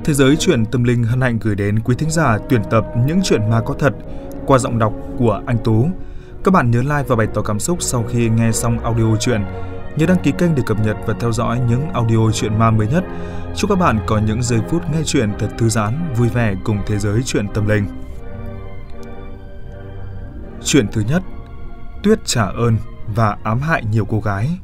Thế giới truyện tâm linh hân hạnh gửi đến quý thính giả tuyển tập những chuyện ma có thật qua giọng đọc của anh Tú. Các bạn nhớ like và bày tỏ cảm xúc sau khi nghe xong audio truyện. Nhớ đăng ký kênh để cập nhật và theo dõi những audio truyện ma mới nhất. Chúc các bạn có những giây phút nghe truyện thật thư giãn, vui vẻ cùng thế giới truyện tâm linh. Chuyện thứ nhất: Tuyết trả ơn và ám hại nhiều cô gái.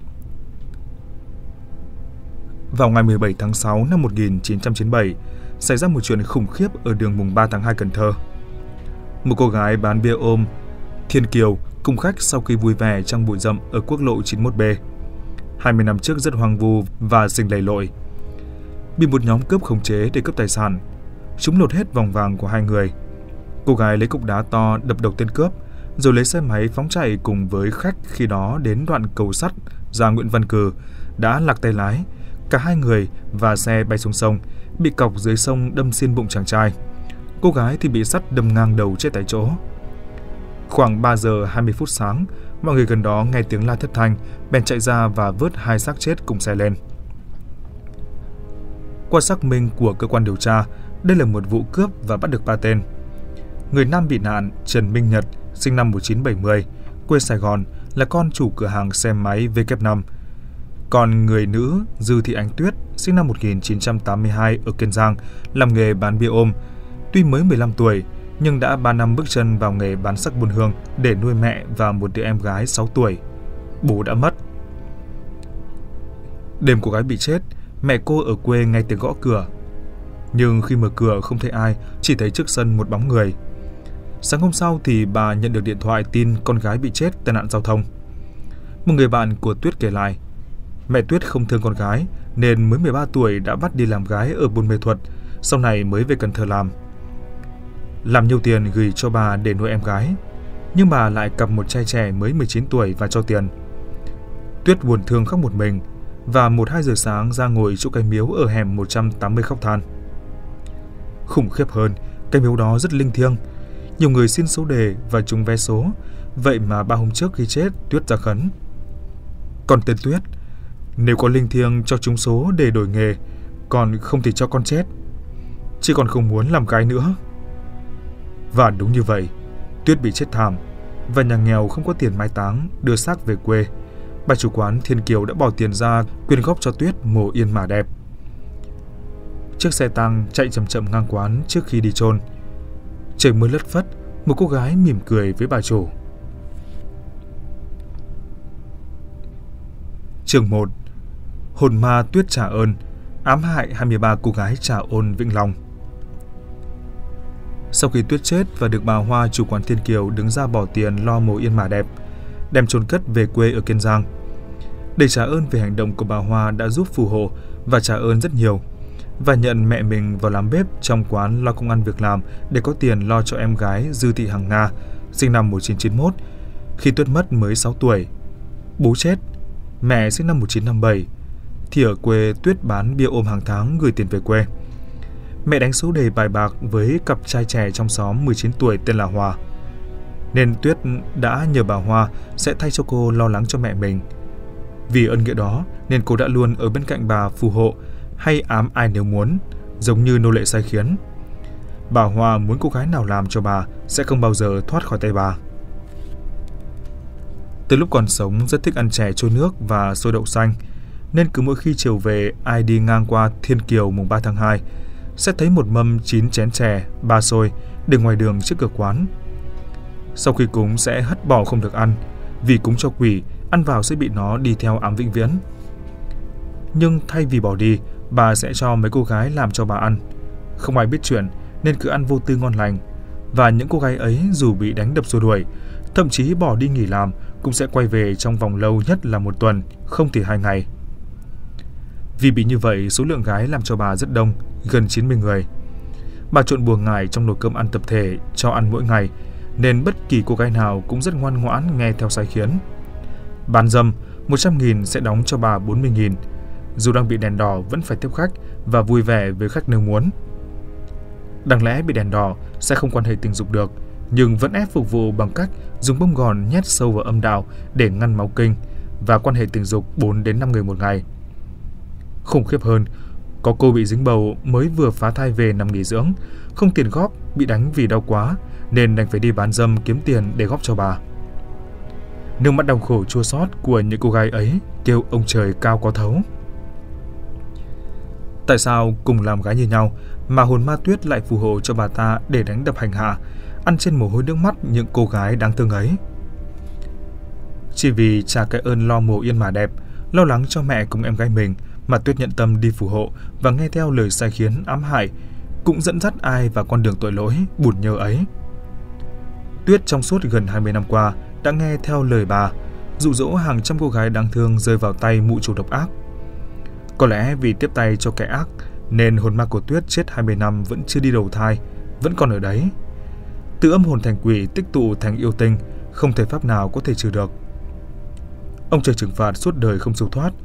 Vào ngày 17 tháng 6 năm 1997, xảy ra một chuyện khủng khiếp ở đường mùng 3 tháng 2 Cần Thơ. Một cô gái bán bia ôm, Thiên Kiều, cùng khách sau khi vui vẻ trong bụi rậm ở quốc lộ 91B. 20 năm trước rất hoang vu và sinh lầy lội. Bị một nhóm cướp khống chế để cướp tài sản. Chúng lột hết vòng vàng của hai người. Cô gái lấy cục đá to đập đầu tên cướp, rồi lấy xe máy phóng chạy cùng với khách khi đó đến đoạn cầu sắt ra Nguyễn Văn Cừ, đã lạc tay lái. Cả hai người và xe bay xuống sông, bị cọc dưới sông đâm xuyên bụng chàng trai. Cô gái thì bị sắt đâm ngang đầu chết tại chỗ. Khoảng 3 giờ 20 phút sáng, mọi người gần đó nghe tiếng la thất thanh, bèn chạy ra và vớt hai xác chết cùng xe lên. Qua xác minh của cơ quan điều tra, đây là một vụ cướp và bắt được 3 tên. Người nam bị nạn Trần Minh Nhật, sinh năm 1970, quê Sài Gòn, là con chủ cửa hàng xe máy W5. Còn người nữ Dư Thị Ánh Tuyết, sinh năm 1982 ở Kiên Giang, làm nghề bán bia ôm. Tuy mới 15 tuổi, nhưng đã 3 năm bước chân vào nghề bán sắc buôn hương để nuôi mẹ và một đứa em gái 6 tuổi. Bố đã mất. Đêm cô gái bị chết, mẹ cô ở quê nghe tiếng gõ cửa. Nhưng khi mở cửa không thấy ai, chỉ thấy trước sân một bóng người. Sáng hôm sau thì bà nhận được điện thoại tin con gái bị chết tai nạn giao thông. Một người bạn của Tuyết kể lại, mẹ Tuyết không thương con gái nên mới 13 tuổi đã bắt đi làm gái ở Buôn Mê Thuột, sau này mới về Cần Thơ làm nhiều tiền gửi cho bà để nuôi em gái. Nhưng bà lại cặp một trai trẻ mới 19 tuổi và cho tiền. Tuyết buồn thương khóc một mình và 1-2 giờ sáng ra ngồi chỗ cái miếu ở hẻm 180 khóc than. Khủng khiếp hơn, cái miếu đó rất linh thiêng. Nhiều người xin số đề và trúng vé số. Vậy mà 3 hôm trước khi chết, Tuyết ra khấn: "Con tên Tuyết, nếu có linh thiêng cho trúng số để đổi nghề, còn không thì cho con chết. Chứ còn không muốn làm gái nữa." Và đúng như vậy, Tuyết bị chết thảm và nhà nghèo không có tiền mai táng đưa xác về quê. Bà chủ quán Thiên Kiều đã bỏ tiền ra quyên góp cho Tuyết mồ yên mả đẹp. Chiếc xe tang chạy chậm chậm ngang quán trước khi đi chôn. Trời mưa lất phất, một cô gái mỉm cười với bà chủ. Chương 1: Hồn ma Tuyết trả ơn, ám hại 23 cô gái Trà Ôn, Vĩnh Long. Sau khi Tuyết chết và được bà Hoa chủ quán Thiên Kiều đứng ra bỏ tiền lo mồ yên mả đẹp, đem chôn cất về quê ở Kiên Giang. Để trả ơn về hành động của bà Hoa đã giúp phù hộ và trả ơn rất nhiều, và nhận mẹ mình vào làm bếp trong quán lo công ăn việc làm để có tiền lo cho em gái Dư Thị Hằng Nga, sinh năm 1991, khi Tuyết mất mới 6 tuổi. Bố chết, mẹ sinh năm 1957, thì ở quê Tuyết bán bia ôm hàng tháng gửi tiền về quê. Mẹ đánh số đề bài bạc với cặp trai trẻ trong xóm 19 tuổi tên là Hòa, nên Tuyết đã nhờ bà Hoa sẽ thay cho cô lo lắng cho mẹ mình. Vì ơn nghĩa đó nên cô đã luôn ở bên cạnh bà phù hộ hay ám ai nếu muốn, giống như nô lệ sai khiến. Bà Hoa muốn cô gái nào làm cho bà sẽ không bao giờ thoát khỏi tay bà. Từ lúc còn sống rất thích ăn chè trôi nước và xôi đậu xanh, nên cứ mỗi khi chiều về ai đi ngang qua Thiên Kiều mùng 3 tháng 2 sẽ thấy một mâm 9 chén chè, 3 xôi để ngoài đường trước cửa quán. Sau khi cúng sẽ hất bỏ không được ăn, vì cúng cho quỷ, ăn vào sẽ bị nó đi theo ám vĩnh viễn. Nhưng thay vì bỏ đi, bà sẽ cho mấy cô gái làm cho bà ăn. Không ai biết chuyện nên cứ ăn vô tư ngon lành. Và những cô gái ấy dù bị đánh đập xua đuổi, thậm chí bỏ đi nghỉ làm, cũng sẽ quay về trong vòng lâu nhất là 1 tuần, không thì 2 ngày. Vì bị như vậy, số lượng gái làm cho bà rất đông, gần 90 người. Bà trộn bùa ngải trong nồi cơm ăn tập thể cho ăn mỗi ngày, nên bất kỳ cô gái nào cũng rất ngoan ngoãn nghe theo sai khiến. Bán dâm, 100.000 sẽ đóng cho bà 40.000. Dù đang bị đèn đỏ vẫn phải tiếp khách và vui vẻ với khách nếu muốn. Đáng lẽ bị đèn đỏ sẽ không quan hệ tình dục được, nhưng vẫn ép phục vụ bằng cách dùng bông gòn nhét sâu vào âm đạo để ngăn máu kinh và quan hệ tình dục 4 đến 5 người một ngày. Khủng khiếp hơn, Có cô bị dính bầu mới vừa phá thai về nằm nghỉ dưỡng, không tiền góp, bị đánh vì đau quá nên đành phải đi bán dâm kiếm tiền để góp cho bà. Nước mắt đau khổ chua xót của những cô gái ấy kêu ông trời cao có thấu. Tại sao cùng làm gái như nhau mà hồn ma Tuyết lại phù hộ cho bà ta để đánh đập hành hạ, ăn trên mồ hôi nước mắt những cô gái đáng thương ấy? Chỉ vì trả cái ơn lo mồ yên mà đẹp, lo lắng cho mẹ cùng em gái mình mà Tuyết nhận tâm đi phù hộ và nghe theo lời sai khiến ám hại, cũng dẫn dắt ai vào con đường tội lỗi bùn nhơ ấy. Tuyết trong suốt gần 20 năm qua đã nghe theo lời bà, dụ dỗ hàng trăm cô gái đáng thương rơi vào tay mụ chủ độc ác. Có lẽ vì tiếp tay cho kẻ ác nên hồn ma của Tuyết chết 20 năm vẫn chưa đi đầu thai, vẫn còn ở đấy. Từ âm hồn thành quỷ tích tụ thành yêu tinh, không thể pháp nào có thể trừ được. Ông trời trừng phạt suốt đời không siêu thoát.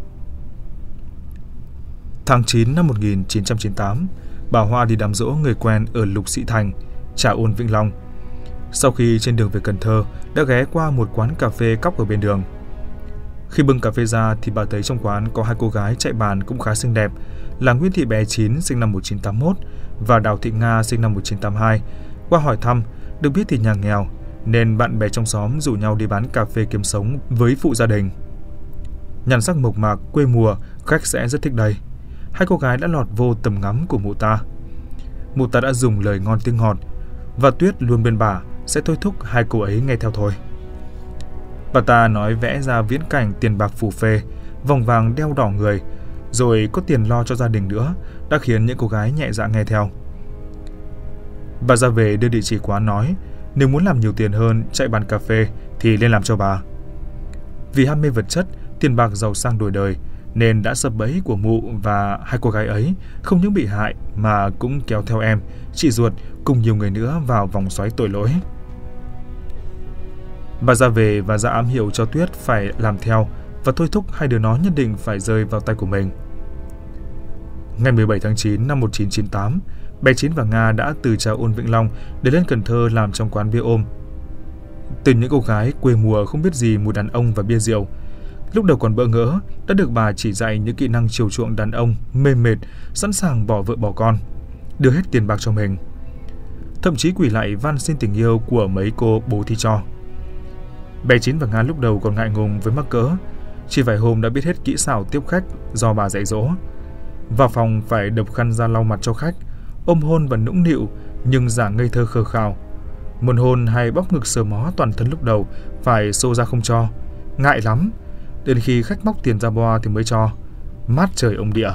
Tháng 9 năm 1998, bà Hoa đi đám giỗ người quen ở Lục Sĩ Thành, Trà Ôn, Vĩnh Long. Sau khi trên đường về Cần Thơ, đã ghé qua một quán cà phê cóc ở bên đường. Khi bưng cà phê ra thì bà thấy trong quán có hai cô gái chạy bàn cũng khá xinh đẹp, là Nguyễn Thị Bé Chín sinh năm 1981 và Đào Thị Nga sinh năm 1982. Qua hỏi thăm, được biết thì nhà nghèo nên bạn bè trong xóm rủ nhau đi bán cà phê kiếm sống với phụ gia đình. Nhan sắc mộc mạc, quê mùa, khách sẽ rất thích đây. Hai cô gái đã lọt vô tầm ngắm của mụ ta. Mụ ta đã dùng lời ngon tiếng ngọt và Tuyết luôn bên bà sẽ thôi thúc hai cô ấy nghe theo thôi. Bà ta nói vẽ ra viễn cảnh tiền bạc phù phê, vòng vàng đeo đỏ người, rồi có tiền lo cho gia đình nữa, đã khiến những cô gái nhẹ dạ nghe theo. Bà ra về đưa địa chỉ quán nói, nếu muốn làm nhiều tiền hơn chạy bàn cà phê thì lên làm cho bà. Vì ham mê vật chất, tiền bạc giàu sang đổi đời, nên đã sập bẫy của mụ và hai cô gái ấy không những bị hại mà cũng kéo theo em, chị ruột cùng nhiều người nữa vào vòng xoáy tội lỗi. Bà ra về và ra ám hiệu cho Tuyết phải làm theo và thôi thúc hai đứa nó nhất định phải rơi vào tay của mình. Ngày 17 tháng 9 năm 1998, bé Chín và Nga đã từ Trà Ôn, Vĩnh Long để lên Cần Thơ làm trong quán bia ôm. Từ những cô gái quê mùa không biết gì mùi đàn ông và bia rượu, lúc đầu còn bỡ ngỡ, đã được bà chỉ dạy những kỹ năng chiều chuộng đàn ông, mê mệt, sẵn sàng bỏ vợ bỏ con, đưa hết tiền bạc cho mình. Thậm chí quỳ lại van xin tình yêu của mấy cô bố thí cho. Bé Chín và Nga lúc đầu còn ngại ngùng với mắc cỡ, chỉ vài hôm đã biết hết kỹ xảo tiếp khách do bà dạy dỗ. Vào phòng phải đập khăn ra lau mặt cho khách, ôm hôn và nũng nịu nhưng giả ngây thơ khờ khào. Muốn hôn hay bóp ngực sờ mó toàn thân lúc đầu phải xô ra không cho, ngại lắm. Đến khi khách móc tiền ra boa thì mới cho. Mát trời ông địa.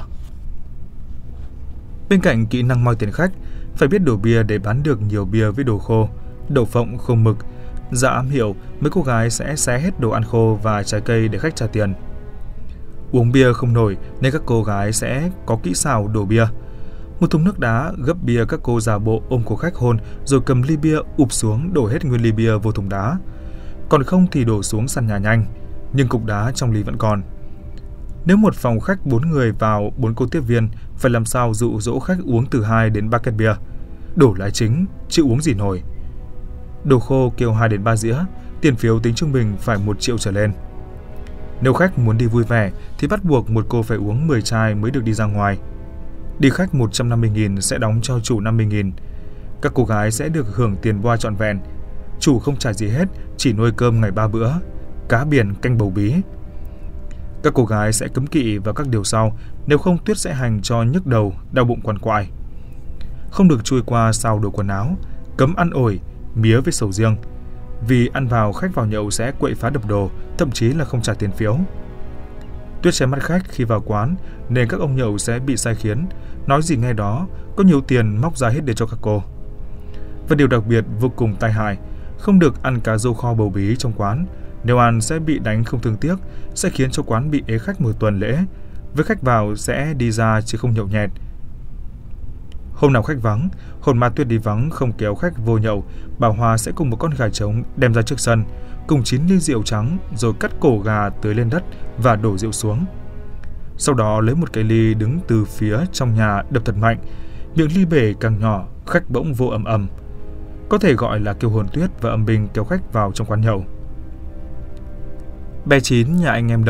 Bên cạnh kỹ năng moi tiền khách, phải biết đổ bia để bán được nhiều bia với đồ khô, đậu phộng, khô mực. Dạ ám hiệu, mấy cô gái sẽ xé hết đồ ăn khô và trái cây để khách trả tiền. Uống bia không nổi nên các cô gái sẽ có kỹ xảo đổ bia. Một thùng nước đá gấp bia các cô giả bộ ôm cổ khách hôn rồi cầm ly bia ụp xuống đổ hết nguyên ly bia vô thùng đá. Còn không thì đổ xuống sàn nhà nhanh, nhưng cục đá trong ly vẫn còn. Nếu một phòng khách 4 người vào 4 cô tiếp viên, phải làm sao dụ dỗ khách uống từ 2 đến 3 két bia. Đổ lái chính, chứ uống gì nổi. Đồ khô kêu 2 đến 3 dĩa, tiền phiếu tính trung bình phải 1 triệu trở lên. Nếu khách muốn đi vui vẻ thì bắt buộc một cô phải uống 10 chai mới được đi ra ngoài. Đi khách 150.000 sẽ đóng cho chủ 50.000. Các cô gái sẽ được hưởng tiền boa trọn vẹn. Chủ không trả gì hết, chỉ nuôi cơm ngày 3 bữa, cá biển canh bầu bí. Các cô gái sẽ cấm kỵ vào các điều sau, nếu không Tuyết sẽ hành cho nhức đầu, đau bụng quằn quại. Không được chui qua xào đồ quần áo, cấm ăn ổi, mía với sầu riêng. Vì ăn vào khách vào nhậu sẽ quậy phá đập đồ, thậm chí là không trả tiền phiếu. Tuyết che mắt khách khi vào quán nên các ông nhậu sẽ bị sai khiến, nói gì nghe đó, có nhiều tiền móc ra hết để cho các cô. Và điều đặc biệt vô cùng tai hại, không được ăn cá rô kho bầu bí trong quán. Nếu ăn sẽ bị đánh không thương tiếc, sẽ khiến cho quán bị ế khách một tuần lễ. Với khách vào sẽ đi ra chứ không nhậu nhẹt. Hôm nào khách vắng, hồn ma Tuyết đi vắng không kéo khách vô nhậu, bà Hoa sẽ cùng một con gà trống đem ra trước sân, cùng 9 ly rượu trắng rồi cắt cổ gà tưới lên đất và đổ rượu xuống. Sau đó lấy một cái ly đứng từ phía trong nhà đập thật mạnh, miệng ly bể càng nhỏ, khách bỗng vô ầm ầm. Có thể gọi là kêu hồn Tuyết và âm binh kéo khách vào trong quán nhậu. Bé Chín nhà anh em đông,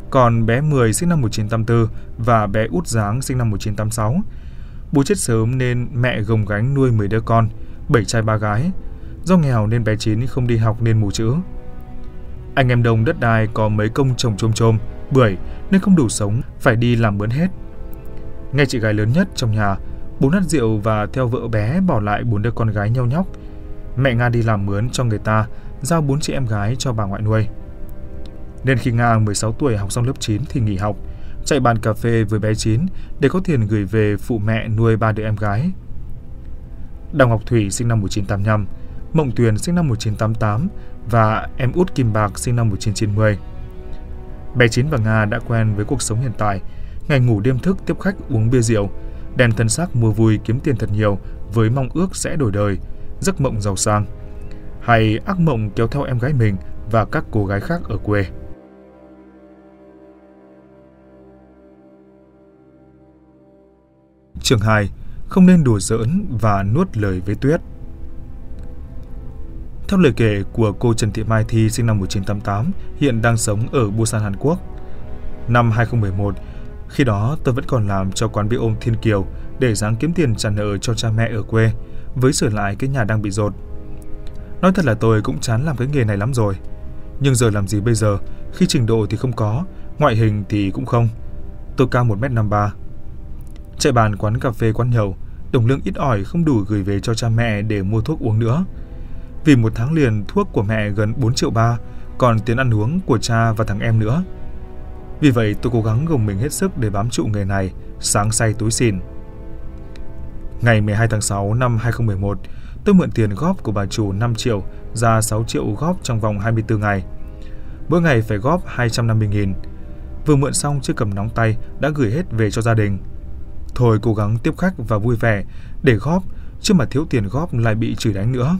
Còn bé Mười sinh năm 1984 và bé Út Giáng sinh năm 1986. Bố chết sớm nên mẹ gồng gánh nuôi 10 đứa con, 7 trai 3 gái. Do nghèo nên bé Chín không đi học nên mù chữ. Anh em Đông đất đai có mấy công trồng chôm, bưởi nên không đủ sống, phải đi làm mướn hết. Ngay chị gái lớn nhất trong nhà, bố nát rượu và theo vợ bé bỏ lại 4 đứa con gái nheo nhóc. Mẹ Nga đi làm mướn cho người ta, giao 4 chị em gái cho bà ngoại nuôi. Nên khi Nga 16 tuổi học xong lớp 9 thì nghỉ học, chạy bàn cà phê với bé Chín để có tiền gửi về phụ mẹ nuôi 3 đứa em gái. Đào Ngọc Thủy sinh năm 1985, Mộng Tuyền sinh năm 1988 và em út Kim Bạc sinh năm 1990. Bé Chín và Nga đã quen với cuộc sống hiện tại, ngày ngủ đêm thức tiếp khách uống bia rượu, đèn thân xác mua vui kiếm tiền thật nhiều với mong ước sẽ đổi đời, giấc mộng giàu sang, hay ác mộng kéo theo em gái mình và các cô gái khác ở quê. Chương 2. Không nên đùa giỡn và nuốt lời với tuyết. Theo lời kể của cô Trần Thị Mai Thi sinh năm 1988, hiện đang sống ở Busan, Hàn Quốc. Năm 2011, khi đó tôi vẫn còn làm cho quán bia ôm Thiên Kiều để ráng kiếm tiền trả nợ cho cha mẹ ở quê, với sửa lại cái nhà đang bị dột. Nói thật là tôi cũng chán làm cái nghề này lắm rồi. Nhưng giờ làm gì bây giờ, khi trình độ thì không có, ngoại hình thì cũng không. Tôi cao 1m53. Chạy bàn quán cà phê quán nhậu, đồng lương ít ỏi không đủ gửi về cho cha mẹ để mua thuốc uống nữa. Vì một tháng liền thuốc của mẹ gần 4,3 triệu, còn tiền ăn uống của cha và thằng em nữa. Vì vậy tôi cố gắng gồng mình hết sức để bám trụ nghề này, sáng say tối xỉn. Ngày 12 tháng 6 năm 2011, tôi mượn tiền góp của bà chủ 5 triệu ra 6 triệu góp trong vòng 24 ngày. Mỗi ngày phải góp 250.000. Vừa mượn xong chưa cầm nóng tay đã gửi hết về cho gia đình. Thôi cố gắng tiếp khách và vui vẻ để góp, chứ mà thiếu tiền góp lại bị chửi đánh nữa.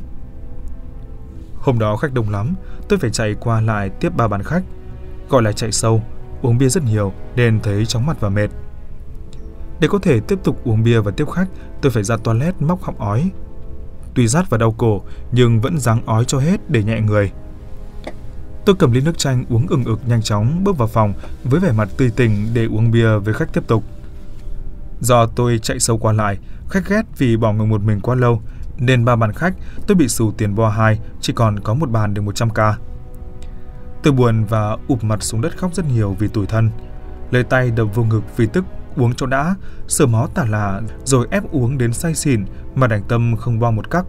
Hôm đó khách đông lắm, tôi phải chạy qua lại tiếp 3 bàn khách. Gọi là chạy sâu, uống bia rất nhiều nên thấy chóng mặt và mệt. Để có thể tiếp tục uống bia và tiếp khách, tôi phải ra toilet móc họng ói. Tuy rát và đau cổ nhưng vẫn ráng ói cho hết để nhẹ người. Tôi cầm ly nước chanh uống ừng ực nhanh chóng bước vào phòng với vẻ mặt tươi tỉnh để uống bia với khách tiếp tục. Do tôi chạy sâu qua lại, khách ghét vì bỏ ngồi một mình quá lâu, nên 3 bàn khách tôi bị xù tiền bo 2, chỉ còn có một bàn được 100k. Tôi buồn và ụp mặt xuống đất khóc rất nhiều vì tủi thân. Lấy tay đập vô ngực vì tức, uống cho đã, sờ mó tả là rồi ép uống đến say xỉn mà đành tâm không bo một cắc.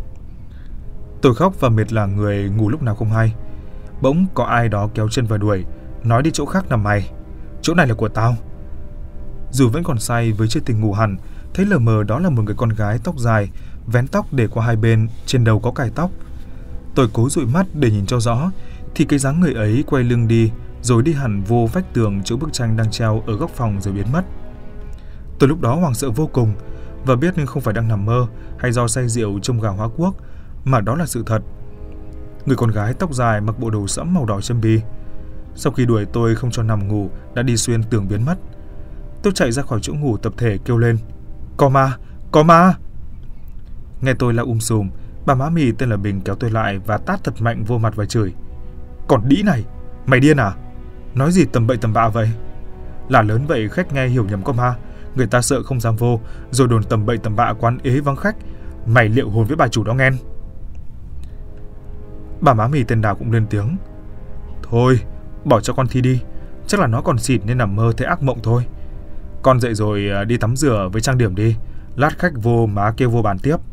Tôi khóc và mệt là người ngủ lúc nào không hay. Bỗng có ai đó kéo chân vào đuổi, nói đi chỗ khác nằm mày, chỗ này là của tao. Dù vẫn còn say với chưa tỉnh ngủ hẳn, thấy lờ mờ đó là một người con gái tóc dài, vén tóc để qua hai bên, trên đầu có cài tóc. Tôi cố dụi mắt để nhìn cho rõ, thì cái dáng người ấy quay lưng đi, rồi đi hẳn vô vách tường chỗ bức tranh đang treo ở góc phòng rồi biến mất. Tôi lúc đó hoảng sợ vô cùng và biết không phải đang nằm mơ hay do say rượu trông gà Hóa Quốc, mà đó là sự thật. Người con gái tóc dài mặc bộ đồ sẫm màu đỏ châm bi. Sau khi đuổi tôi không cho nằm ngủ đã đi xuyên tường biến mất. Tôi chạy ra khỏi chỗ ngủ tập thể kêu lên: Có ma! Có ma! Nghe tôi la sùm, bà má Mì tên là Bình kéo tôi lại và tát thật mạnh vô mặt và chửi: Còn đĩ này! Mày điên à? Nói gì tầm bậy tầm bạ vậy? Là lớn vậy khách nghe hiểu nhầm có ma, người ta sợ không dám vô, rồi đồn tầm bậy tầm bạ quán ế vắng khách. Mày liệu hồn với bà chủ đó nghen. Bà má Mì tên Đào cũng lên tiếng: Thôi, bỏ cho con Thi đi, chắc là nó còn xịt nên nằm mơ thấy ác mộng thôi. Con dậy rồi đi tắm rửa với trang điểm đi, lát khách vô má kêu vô bàn tiếp.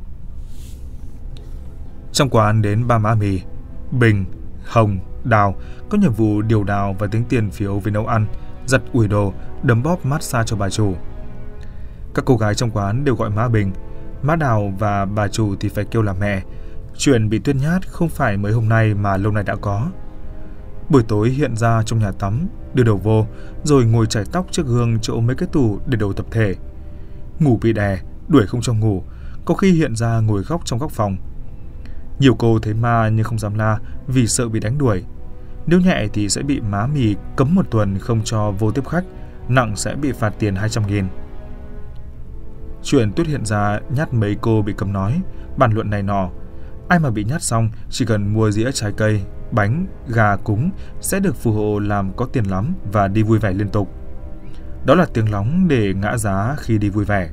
Trong quán đến 3 má Mì, Bình, Hồng, Đào có nhiệm vụ điều đào và tính tiền phiếu với nấu ăn, giặt ủi đồ, đấm bóp massage cho bà chủ. Các cô gái trong quán đều gọi má Bình, má Đào và bà chủ thì phải kêu là mẹ. Chuyện bị tuyết nhát không phải mới hôm nay mà lâu nay đã có. Buổi tối hiện ra trong nhà tắm, đưa đầu vô, rồi ngồi chải tóc trước gương chỗ mấy cái tủ để đồ tập thể. Ngủ bị đè, đuổi không cho ngủ, có khi hiện ra ngồi góc trong góc phòng. Nhiều cô thấy ma nhưng không dám la vì sợ bị đánh đuổi. Nếu nhẹ thì sẽ bị má Mì cấm 1 tuần không cho vô tiếp khách, nặng sẽ bị phạt tiền 200.000. Chuyện tuyết hiện ra nhát mấy cô bị cấm nói, bàn luận này nọ. Ai mà bị nhát xong chỉ cần mua dĩa trái cây, bánh, gà cúng sẽ được phù hộ làm có tiền lắm và đi vui vẻ liên tục. Đó là tiếng lóng để ngã giá khi đi vui vẻ.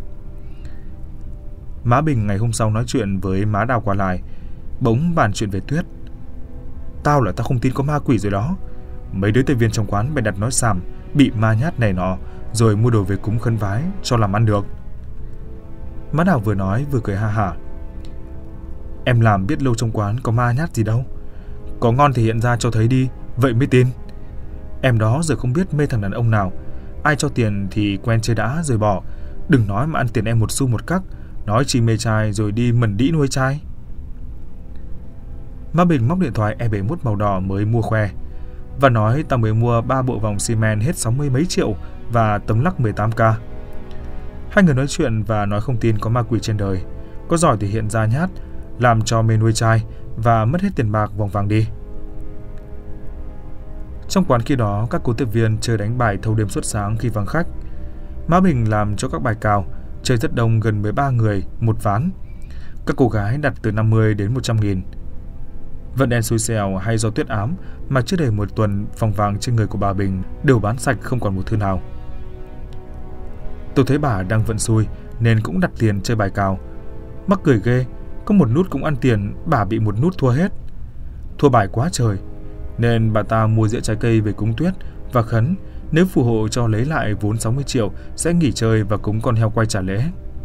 Má Bình ngày hôm sau nói chuyện với má Đào qua lại, bỗng bàn chuyện về Tuyết. Tao không tin có ma quỷ rồi đó. Mấy đứa tây viên trong quán bày đặt nói xàm, bị ma nhát này nọ, rồi mua đồ về cúng khấn vái cho làm ăn được. Má Đào vừa nói vừa cười ha hả. Em làm biết lâu trong quán có ma nhát gì đâu. Có ngon thì hiện ra cho thấy đi, vậy mới tin. Em đó giờ không biết mê thằng đàn ông nào. Ai cho tiền thì quen chơi đã rồi bỏ. Đừng nói mà ăn tiền em một xu một cắc. Nói chỉ mê trai rồi đi mần đĩ nuôi trai. Má Bình móc điện thoại E71 màu đỏ mới mua khoe và nói tao mới mua 3 bộ vòng xi men hết 60 mấy triệu và tấm lắc 18k. Hai người nói chuyện và nói không tin có ma quỷ trên đời. Có giỏi thì hiện ra nhát, làm cho mê nuôi trai và mất hết tiền bạc vòng vàng đi. Trong quán khi đó, các cô tiếp viên chơi đánh bài thâu đêm suốt sáng khi vắng khách. Má Bình làm cho các bài cào, chơi rất đông, gần 13 người một ván. Các cô gái đặt từ 50 đến 100 nghìn. Vận đen xui xẻo hay do tuyết ám mà chưa đầy một tuần vòng vàng trên người của bà Bình đều bán sạch không còn một thứ nào. Tôi thấy bà đang vận xui nên cũng đặt tiền chơi bài cào. Mắc cười ghê, có một nút cũng ăn tiền, bà bị một nút thua hết. Thua bài quá trời, nên bà ta mua dĩa trái cây về cúng Tuyết và khấn nếu phù hộ cho lấy lại vốn 60 triệu sẽ nghỉ chơi và cúng con heo quay trả lễ.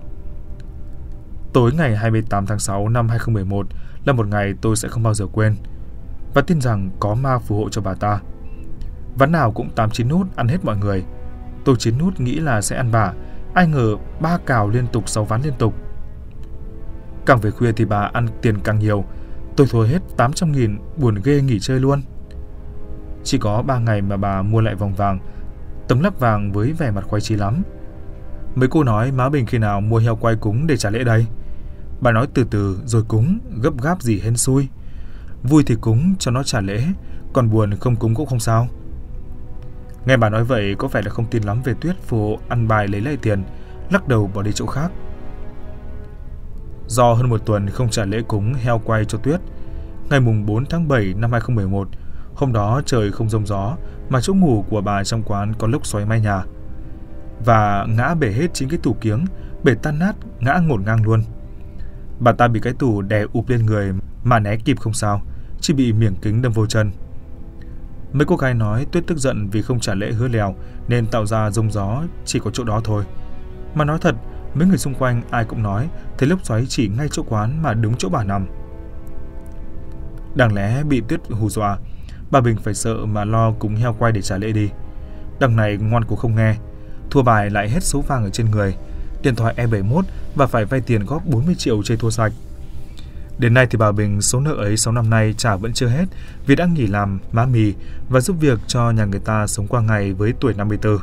Tối ngày 28 tháng 6 năm 2011 là một ngày tôi sẽ không bao giờ quên và tin rằng có ma phù hộ cho bà ta. Ván nào cũng 8-9 nút ăn hết mọi người. Tôi 9 nút nghĩ là sẽ ăn bà, ai ngờ 3 cào liên tục 6 ván liên tục. Càng về khuya thì bà ăn tiền càng nhiều. Tôi thua hết 800 nghìn, buồn ghê nghỉ chơi luôn. Chỉ có 3 ngày mà bà mua lại vòng vàng, tấm lắc vàng với vẻ mặt khoái chí lắm. Mấy cô nói má Bình khi nào mua heo quay cúng để trả lễ đây? Bà nói từ từ rồi cúng, gấp gáp gì hên xui. Vui thì cúng cho nó trả lễ, còn buồn không cúng cũng không sao. Nghe bà nói vậy có vẻ là không tin lắm về Tuyết phù hộ ăn bài lấy lại tiền, lắc đầu bỏ đi chỗ khác. Do hơn một tuần không trả lễ cúng heo quay cho Tuyết, ngày mùng 4 tháng 7 năm 2011, hôm đó trời không giông gió mà chỗ ngủ của bà trong quán có lốc xoáy mái nhà và ngã bể hết 9 cái tủ kiếng, bể tan nát, ngã ngổn ngang luôn. Bà ta bị cái tủ đè ụp lên người mà né kịp không sao, chỉ bị miếng kính đâm vô chân. Mấy cô gái nói Tuyết tức giận vì không trả lễ hứa lèo nên tạo ra giông gió chỉ có chỗ đó thôi. Mà nói thật, mấy người xung quanh ai cũng nói thấy lốc xoáy chỉ ngay chỗ quán mà đúng chỗ bà nằm. Đáng lẽ bị Tuyết hù dọa, bà Bình phải sợ mà lo cúng heo quay để trả lễ đi. Đằng này ngoan cố không nghe, thua bài lại hết số vàng ở trên người, điện thoại E71 và phải vay tiền góp 40 triệu chơi thua sạch. Đến nay thì bà Bình số nợ ấy 6 năm nay trả vẫn chưa hết vì đã nghỉ làm má mì và giúp việc cho nhà người ta sống qua ngày với tuổi 54.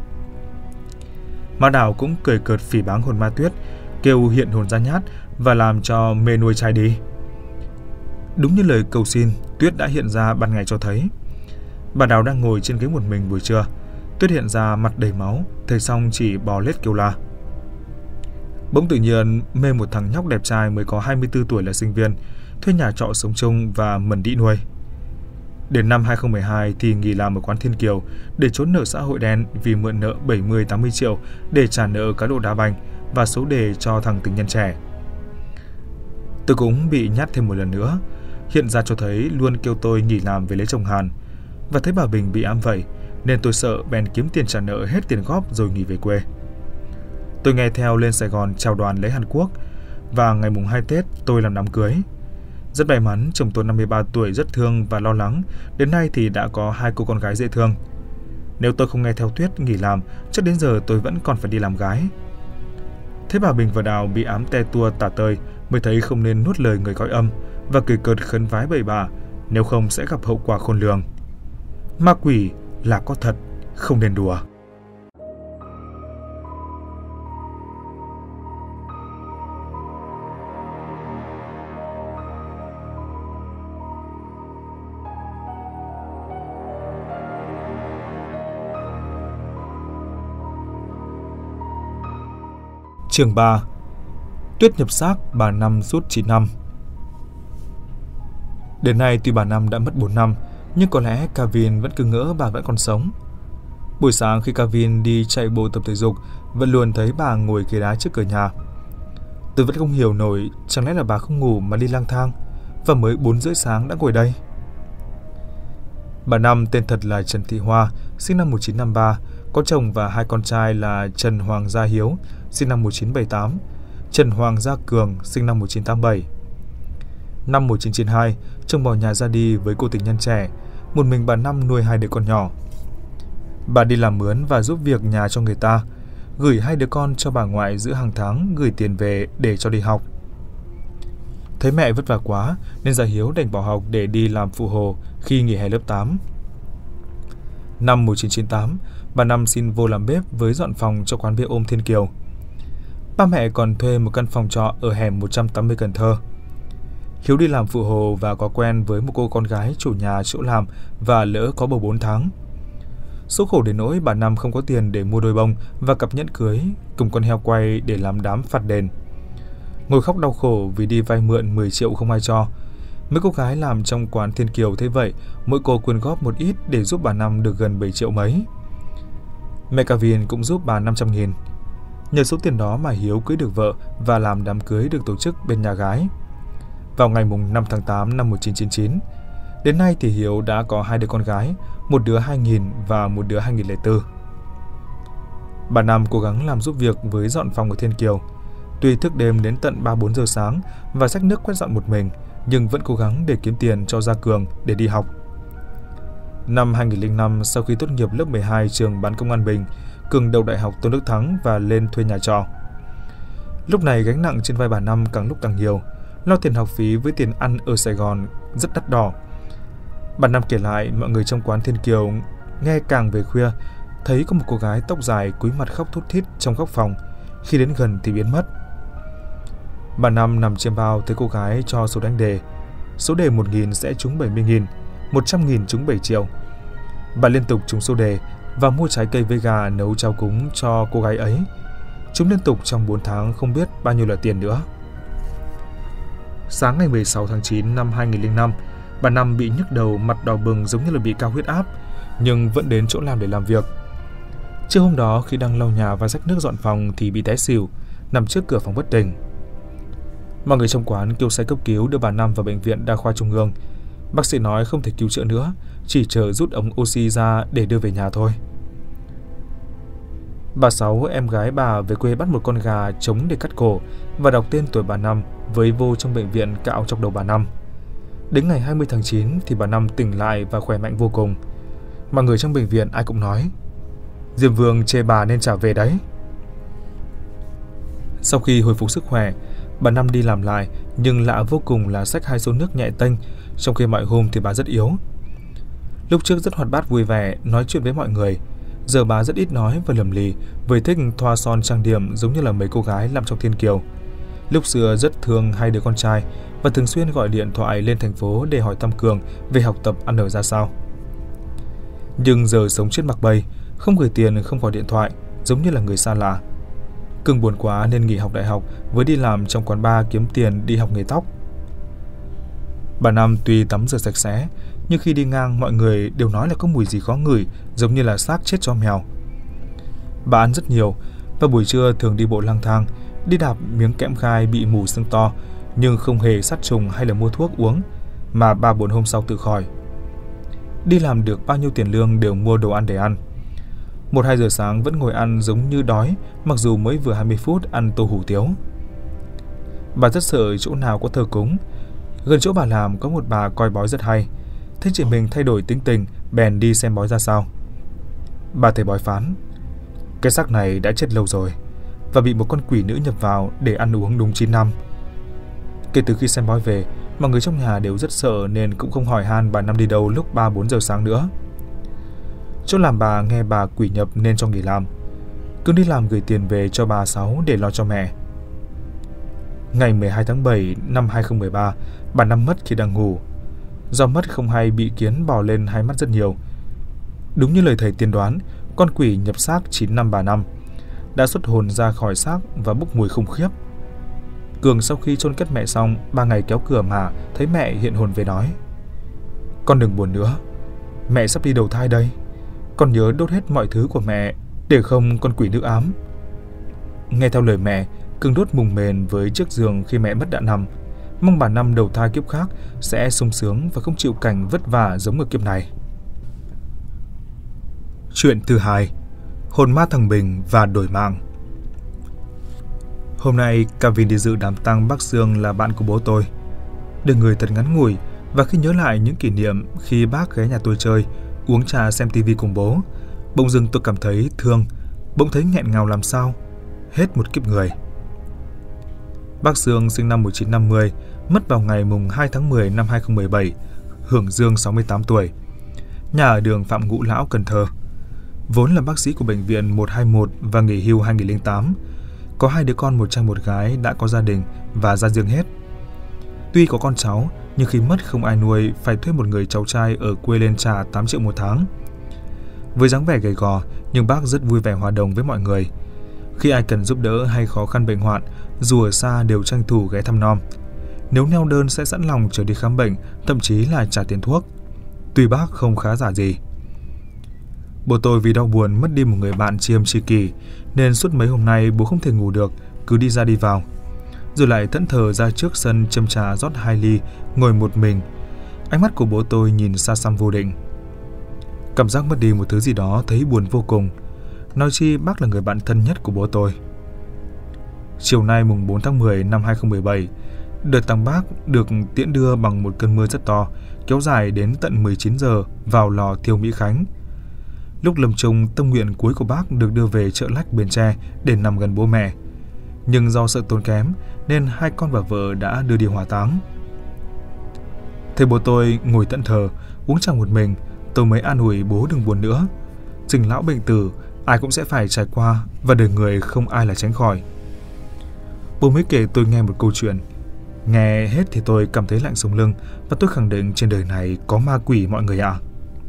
Má Đào cũng cười cợt phỉ báng hồn ma Tuyết, kêu hiện hồn ra nhát và làm cho mê nuôi trai đi. Đúng như lời cầu xin, Tuyết đã hiện ra ban ngày cho thấy. Bà Đào đang ngồi trên ghế một mình buổi trưa. Tuyết hiện ra mặt đầy máu, thấy xong chỉ bò lết kêu la. Bỗng tự nhiên mê một thằng nhóc đẹp trai mới có 24 tuổi là sinh viên, thuê nhà trọ sống chung và mần đĩ nuôi. Đến năm 2012 thì nghỉ làm ở quán Thiên Kiều để trốn nợ xã hội đen vì mượn nợ 70-80 triệu để trả nợ cá độ đá banh và số đề cho thằng tình nhân trẻ. Tôi cũng bị nhát thêm một lần nữa, hiện ra cho thấy luôn kêu tôi nghỉ làm về lấy chồng Hàn. Và thấy bà Bình bị ám vậy nên tôi sợ bèn kiếm tiền trả nợ hết tiền góp rồi nghỉ về quê. Tôi nghe theo lên Sài Gòn chào đoàn lấy Hàn Quốc và ngày mùng 2 Tết tôi làm đám cưới. Rất may mắn, chồng tôi 53 tuổi rất thương và lo lắng, đến nay thì đã có 2 cô con gái dễ thương. Nếu tôi không nghe theo Tuyết nghỉ làm, chắc đến giờ tôi vẫn còn phải đi làm gái. Thế bà Bình và Đào bị ám te tua tả tơi mới thấy không nên nuốt lời người cõi âm và cười cợt khấn vái bậy bạ, nếu không sẽ gặp hậu quả khôn lường. Ma quỷ là có thật, không nên đùa. Chương 3. Tuyết nhập xác bà Năm suốt 9 năm. Đến nay tuy bà Năm đã mất 4 năm, nhưng có lẽ Kevin vẫn cứ ngỡ bà vẫn còn sống. Buổi sáng khi Kevin đi chạy bộ tập thể dục, vẫn luôn thấy bà ngồi ghế đá trước cửa nhà. Tôi vẫn không hiểu nổi, chẳng lẽ là bà không ngủ mà đi lang thang, và mới 4 rưỡi sáng đã ngồi đây. Bà Năm tên thật là Trần Thị Hoa, sinh năm 1953, có chồng và 2 con trai là Trần Hoàng Gia Hiếu, sinh năm 1978, Trần Hoàng Gia Cường, sinh năm 1987. Năm 1992, chồng bỏ nhà ra đi với cô tình nhân trẻ, một mình bà Năm nuôi 2 đứa con nhỏ. Bà đi làm mướn và giúp việc nhà cho người ta, gửi 2 đứa con cho bà ngoại giữa hàng tháng gửi tiền về để cho đi học. Thấy mẹ vất vả quá nên Gia Hiếu đành bỏ học để đi làm phụ hồ khi nghỉ hè lớp 8. Năm 1998, bà Năm xin vô làm bếp với dọn phòng cho quán bia ôm Thiên Kiều. Ba mẹ còn thuê một căn phòng trọ ở hẻm 180 Cần Thơ. Hiếu đi làm phụ hồ và có quen với một cô con gái chủ nhà chỗ làm và lỡ có bầu 4 tháng. Số khổ đến nỗi bà Năm không có tiền để mua đôi bông và cặp nhẫn cưới cùng con heo quay để làm đám phạt đền. Ngồi khóc đau khổ vì đi vay mượn 10 triệu không ai cho. Mấy cô gái làm trong quán Thiên Kiều thế vậy, mỗi cô quyên góp một ít để giúp bà Năm được gần 7 triệu mấy. Mẹ Kevin cũng giúp bà 500.000. Nhờ số tiền đó mà Hiếu cưới được vợ và làm đám cưới được tổ chức bên nhà gái. Vào ngày 5 tháng 8 năm 1999, đến nay thì Hiếu đã có 2 đứa con gái, một đứa 2000 và một đứa 2004. Bà Năm cố gắng làm giúp việc với dọn phòng ở Thiên Kiều. Tuy thức đêm đến tận 3-4 giờ sáng và xách nước quét dọn một mình, nhưng vẫn cố gắng để kiếm tiền cho Gia Cường để đi học. Năm 2005, sau khi tốt nghiệp lớp 12 trường Bán Công An Bình, Cường đậu Đại học Tôn Đức Thắng và lên thuê nhà trọ. Lúc này gánh nặng trên vai bà Năm càng lúc càng nhiều, lo tiền học phí với tiền ăn ở Sài Gòn rất đắt đỏ. Bà Năm kể lại mọi người trong quán Thiên Kiều nghe càng về khuya, thấy có một cô gái tóc dài cúi mặt khóc thút thít trong góc phòng, khi đến gần thì biến mất. Bà Năm nằm trên bao thấy cô gái cho số đánh đề. Số đề 1.000 sẽ trúng 70.000, 100.000 trúng 7 triệu. Bà liên tục trúng số đề và mua trái cây với gà nấu cháo cúng cho cô gái ấy. Trúng liên tục trong 4 tháng không biết bao nhiêu là tiền nữa. Sáng ngày 16 tháng 9 năm 2005, bà Năm bị nhức đầu, mặt đỏ bừng giống như là bị cao huyết áp, nhưng vẫn đến chỗ làm để làm việc. Trưa hôm đó khi đang lau nhà và xách nước dọn phòng thì bị té xỉu, nằm trước cửa phòng bất tỉnh. Mọi người trong quán kêu xe cấp cứu đưa bà Năm vào bệnh viện Đa khoa Trung ương. Bác sĩ nói không thể cứu chữa nữa, chỉ chờ rút ống oxy ra để đưa về nhà thôi. Bà Sáu, em gái bà về quê bắt một con gà trống để cắt cổ và đọc tên tuổi bà Năm với vô trong bệnh viện cạo chọc đầu bà Năm. Đến ngày 20 tháng 9 thì bà Năm tỉnh lại và khỏe mạnh vô cùng. Mọi người trong bệnh viện ai cũng nói Diêm Vương chê bà nên trả về đấy. Sau khi hồi phục sức khỏe, bà Năm đi làm lại, nhưng lạ vô cùng là xách 2 xô nước nhẹ tênh, trong khi mọi hôm thì bà rất yếu. Lúc trước rất hoạt bát vui vẻ, nói chuyện với mọi người. Giờ bà rất ít nói và lầm lì, với thích thoa son trang điểm giống như là mấy cô gái làm trong Thiên Kiều. Lúc xưa rất thương 2 đứa con trai và thường xuyên gọi điện thoại lên thành phố để hỏi thăm Cường về học tập ăn ở ra sao. Nhưng giờ sống chết mặc bay, không gửi tiền, không gọi điện thoại, giống như là người xa lạ. Cường buồn quá nên nghỉ học đại học với đi làm trong quán bar kiếm tiền đi học nghề tóc. Bà Năm tuy tắm rửa sạch sẽ, nhưng khi đi ngang mọi người đều nói là có mùi gì khó ngửi, giống như là xác chết cho mèo. Bà ăn rất nhiều và buổi trưa thường đi bộ lang thang, đi đạp miếng kẽm gai bị mù xương to, nhưng không hề sát trùng hay là mua thuốc uống, mà 3-4 hôm sau tự khỏi. Đi làm được bao nhiêu tiền lương đều mua đồ ăn để ăn. 1-2 giờ sáng vẫn ngồi ăn giống như đói, mặc dù mới vừa 20 phút ăn tô hủ tiếu. Bà rất sợ chỗ nào có thờ cúng. Gần chỗ bà làm có một bà coi bói rất hay. Thấy chị mình thay đổi tính tình, bèn đi xem bói ra sao. Bà thầy bói phán, cái xác này đã chết lâu rồi và bị một con quỷ nữ nhập vào để ăn uống đúng 9 năm. Kể từ khi xem bói về, mọi người trong nhà đều rất sợ nên cũng không hỏi han bà Năm đi đâu lúc 3-4 giờ sáng nữa. Chỗ làm bà nghe bà quỷ nhập nên cho nghỉ làm. Cường đi làm gửi tiền về cho bà Sáu để lo cho mẹ. Ngày 12 tháng 7 năm 2013, bà Năm mất khi đang ngủ. Do mất không hay bị kiến bò lên hai mắt rất nhiều. Đúng như lời thầy tiên đoán, con quỷ nhập xác 9 năm bà Năm đã xuất hồn ra khỏi xác và bốc mùi khủng khiếp. Cường sau khi chôn cất mẹ xong, 3 ngày kéo cửa mà thấy mẹ hiện hồn về nói, Con đừng buồn nữa. Mẹ sắp đi đầu thai đây. Con nhớ đốt hết mọi thứ của mẹ để không con quỷ nữ ám. Nghe theo lời mẹ, Cưng đốt mùng mền với chiếc giường khi mẹ mất đã nằm. Mong bà Năm đầu thai kiếp khác sẽ sung sướng và không chịu cảnh vất vả giống ở kiếp này. Chuyện thứ 2: Hồn ma thằng Bình và đổi mạng. Hôm nay, Kevin đi dự đám tang bác Dương là bạn của bố tôi. Đời người thật ngắn ngủi, và khi nhớ lại những kỷ niệm khi bác ghé nhà tôi chơi, uống trà xem tivi cùng bố, bỗng dưng tôi cảm thấy thương, bỗng thấy nghẹn ngào làm sao. Hết một kiếp người. Bác Dương sinh năm 1950, mất vào ngày mùng 2 tháng 10 năm 2017, hưởng dương 68 tuổi. Nhà ở đường Phạm Ngũ Lão, Cần Thơ. Vốn là bác sĩ của bệnh viện 121 và nghỉ hưu 2008. Có 2 đứa con, một trai một gái, đã có gia đình và ra riêng hết. Tuy có con cháu, nhưng khi mất không ai nuôi, phải thuê một người cháu trai ở quê lên trả 8 triệu một tháng. Với dáng vẻ gầy gò, nhưng bác rất vui vẻ hòa đồng với mọi người. Khi ai cần giúp đỡ hay khó khăn bệnh hoạn, dù ở xa đều tranh thủ ghé thăm nom. Nếu neo đơn sẽ sẵn lòng chở đi khám bệnh, thậm chí là trả tiền thuốc. Tuy bác không khá giả gì. Bố tôi vì đau buồn mất đi một người bạn tri âm tri kỷ, nên suốt mấy hôm nay bố không thể ngủ được, cứ đi ra đi vào. Rồi lại thẫn thờ ra trước sân châm trà rót 2 ly, ngồi một mình. Ánh mắt của bố tôi nhìn xa xăm vô định. Cảm giác mất đi một thứ gì đó thấy buồn vô cùng. Nói chi bác là người bạn thân nhất của bố tôi. Chiều nay mùng 4 tháng 10 năm 2017, đợt tang bác được tiễn đưa bằng một cơn mưa rất to, kéo dài đến tận 19 giờ vào lò thiêu Mỹ Khánh. Lúc lâm chung, tâm nguyện cuối của bác được đưa về Chợ Lách, Bến Tre để nằm gần bố mẹ. Nhưng do sợ tốn kém nên 2 con và vợ đã đưa đi hỏa táng. Thấy bố tôi ngồi thẫn thờ, uống trà một mình, tôi mới an ủi bố đừng buồn nữa. Sinh lão bệnh tử, ai cũng sẽ phải trải qua, và đời người không ai là tránh khỏi. Bố mới kể tôi nghe một câu chuyện. Nghe hết thì tôi cảm thấy lạnh sống lưng, và tôi khẳng định trên đời này có ma quỷ mọi người ạ.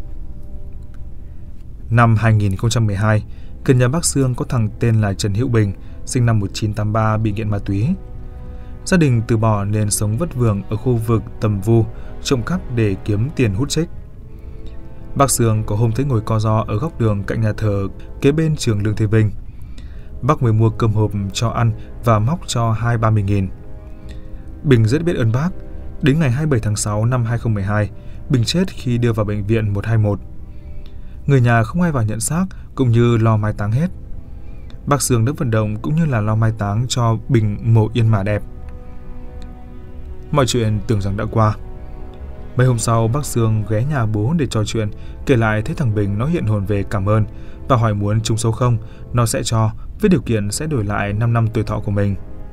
Năm 2012, gần nhà bác Dương có thằng tên là Trần Hữu Bình, sinh năm 1983, bị nghiện ma túy. Gia đình từ bỏ nên sống vất vưởng ở khu vực Tầm Vu, trộm cắp để kiếm tiền hút chích. Bác Dương có hôm thấy ngồi co ro ở góc đường cạnh nhà thờ kế bên trường Lương Thế Vinh. Bác mới mua cơm hộp cho ăn và móc cho 20-30 nghìn. Bình rất biết ơn bác. Đến ngày 27 tháng 6 năm 2012, Bình chết khi đưa vào bệnh viện 121. Người nhà không ai vào nhận xác cũng như lo mai táng hết. Bác Dương đã vận động cũng như là lo mai táng cho Bình mồ yên mà đẹp. Mọi chuyện tưởng rằng đã qua. Mấy hôm sau, bác Dương ghé nhà bố để trò chuyện, kể lại thấy thằng Bình nó hiện hồn về cảm ơn và hỏi muốn trúng số không, nó sẽ cho, với điều kiện sẽ đổi lại 5 năm tuổi thọ của mình.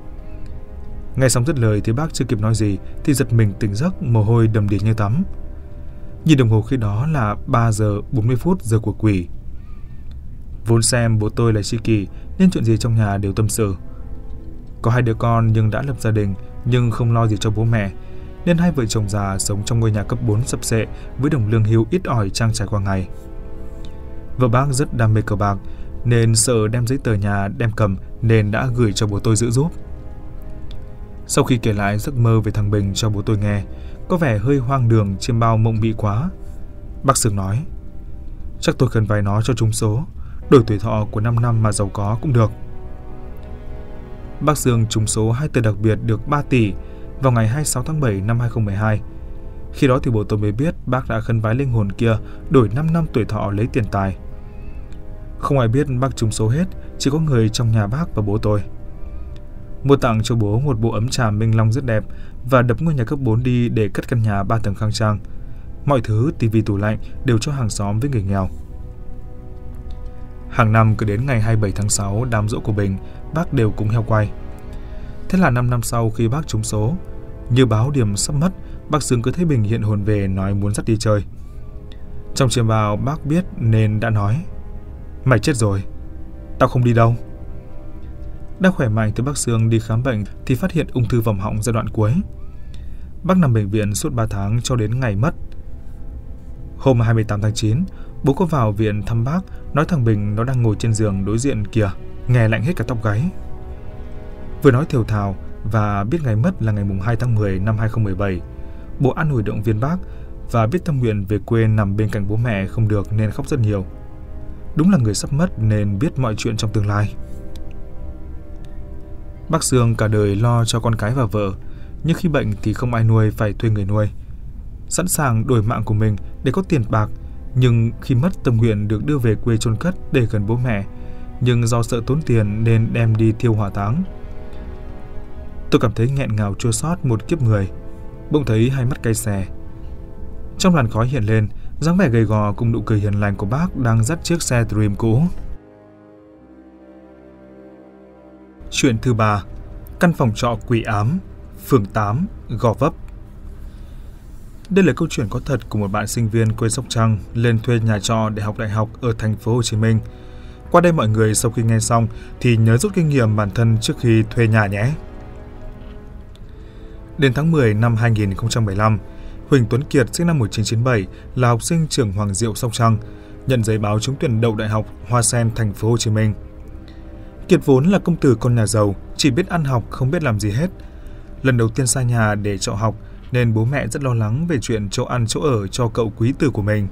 Nghe xong dứt lời thì bác chưa kịp nói gì thì giật mình tỉnh giấc, mồ hôi đầm đìa như tắm. Nhìn đồng hồ khi đó là 3 giờ 40 phút giờ của quỷ. Vốn xem bố tôi là tri kỷ nên chuyện gì trong nhà đều tâm sự. Có 2 đứa con nhưng đã lập gia đình nhưng không lo gì cho bố mẹ, nên 2 vợ chồng già sống trong ngôi nhà cấp 4 sập xệ với đồng lương hưu ít ỏi trang trải qua ngày. Vợ bác rất đam mê cờ bạc nên sợ đem giấy tờ nhà đem cầm nên đã gửi cho bố tôi giữ giúp. Sau khi kể lại giấc mơ về thằng Bình cho bố tôi nghe, có vẻ hơi hoang đường, chiêm bao mộng mị quá. Bác Dương nói, chắc tôi cần vay nó cho trúng số, đổi tuổi thọ của 5 năm mà giàu có cũng được. Bác Dương trúng số 2 tờ đặc biệt được 3 tỷ vào ngày 26 tháng 7 năm 2012. Khi đó thì bố tôi mới biết bác đã khấn vái linh hồn kia đổi 5 năm tuổi thọ lấy tiền tài. Không ai biết bác trúng số hết, chỉ có người trong nhà bác và bố tôi. Mua tặng cho bố một bộ ấm trà Minh Long rất đẹp và đập ngôi nhà cấp 4 đi để cất căn nhà 3 tầng khang trang. Mọi thứ, tivi, tủ lạnh đều cho hàng xóm với người nghèo. Hàng năm cứ đến ngày 27 tháng 6 đám giỗ của Bình, bác đều cúng heo quay. Thế là 5 năm sau khi bác trúng số, như báo điểm sắp mất, bác Dương cứ thấy Bình hiện hồn về nói muốn dắt đi chơi. Trong chiêm bao bác biết nên đã nói, mày chết rồi, tao không đi đâu. Đang khỏe mạnh thì bác Dương đi khám bệnh thì phát hiện ung thư vòm họng giai đoạn cuối. Bác nằm bệnh viện suốt 3 tháng cho đến ngày mất. Hôm 28 tháng 9, bố có vào viện thăm bác, nói thằng Bình nó đang ngồi trên giường đối diện kìa, nghe lạnh hết cả tóc gáy. Vừa nói thều thào và biết ngày mất là ngày mùng 2 tháng 10 năm 2017, bố an ủi động viên bác và biết tâm nguyện về quê nằm bên cạnh bố mẹ không được nên khóc rất nhiều. Đúng là người sắp mất nên biết mọi chuyện trong tương lai. Bác Dương cả đời lo cho con cái và vợ, nhưng khi bệnh thì không ai nuôi, phải thuê người nuôi. Sẵn sàng đổi mạng của mình để có tiền bạc, nhưng khi mất tâm nguyện được đưa về quê chôn cất để gần bố mẹ, nhưng do sợ tốn tiền nên đem đi thiêu hỏa táng. Tôi cảm thấy nghẹn ngào chua xót một kiếp người, bỗng thấy hai mắt cay xè. Trong làn khói hiện lên dáng vẻ gầy gò cùng nụ cười hiền lành của bác đang dắt chiếc xe Dream cũ. Chuyện thứ 3. Căn phòng trọ quỷ ám, phường 8, Gò Vấp. Đây là câu chuyện có thật của một bạn sinh viên quê Sóc Trăng lên thuê nhà trọ để học đại học ở thành phố Hồ Chí Minh. Qua đây mọi người sau khi nghe xong thì nhớ rút kinh nghiệm bản thân trước khi thuê nhà nhé. Đến tháng 10 năm 2015, Huỳnh Tuấn Kiệt sinh năm 1997 là học sinh trường Hoàng Diệu Sóc Trăng, nhận giấy báo trúng tuyển đậu đại học Hoa Sen thành phố Hồ Chí Minh. Kiệt vốn là công tử con nhà giàu, chỉ biết ăn học không biết làm gì hết. Lần đầu tiên xa nhà để trọ học nên bố mẹ rất lo lắng về chuyện chỗ ăn chỗ ở cho cậu quý tử của mình.